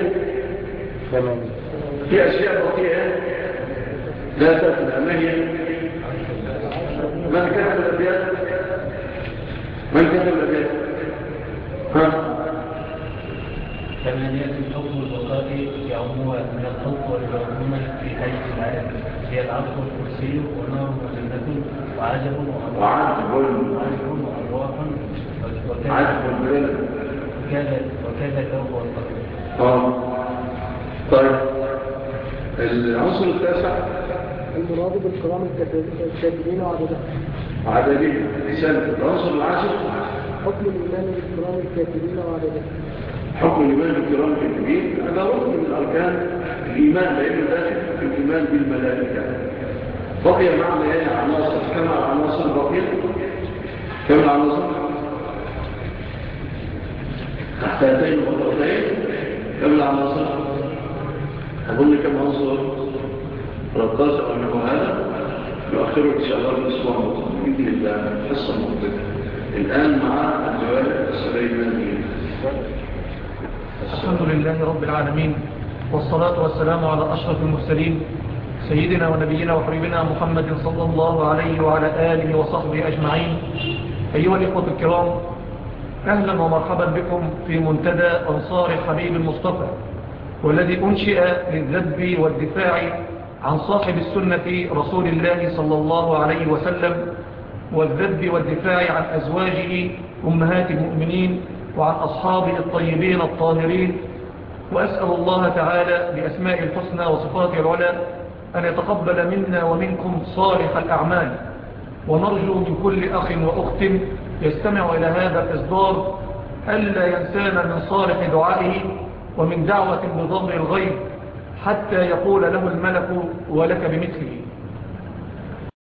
في أشياء باقية لا تفنى، ما هي؟ من كتب الأبيات؟ كما يأتي الحكم البقائي يعمها من الخلق والعموم في حيث العالم، هي العرش والكرسي ونار وجنة وعجب وأرواح وكذا الجو والقدر. طيب العنصر التاسع المراد بالكرام الكاتبين وعددين. العنصر العاشر حكم الإيمان بالكرام الكاتبين وعددين. حكم الإيمان بالكرام الكاتبين هذا ركن من أركان الإيمان، لأنه داخل في الإيمان بالملائكة. بقي معنا عناصر، كم عناصر بقي؟ كم العناصر؟ تحتاتين وقطتين. كم العناصر؟ أظن كم عنصر 13 أو نحو هذا. نؤخره إن شاء الله الأسبوع المقبل بإذن الله الحصة المقبلة. الآن مع الجوال السليمانية. الحمد لله رب العالمين، والصلاة والسلام على أشرف المرسلين سيدنا ونبينا وحبيبنا محمد صلى الله عليه وعلى آله وصحبه أجمعين. أيها الإخوة الكرام، أهلا ومرحبا بكم في منتدى أنصار حبيب المصطفى والذي أنشئ للذب والدفاع عن صاحب السنة رسول الله صلى الله عليه وسلم، والذب والدفاع عن أزواجه أمهات المؤمنين وعن أصحابه الطيبين الطاهرين. وأسأل الله تعالى بأسماء الحسنى وصفاته العلى أن يتقبل منا ومنكم صالح الأعمال، ونرجو من كل أخ وأخت يستمع إلى هذا الإصدار ألا ينسانا من صالح دعائه ومن دعوة بظهر الغيب حتى يقول له الملك ولك بمثله.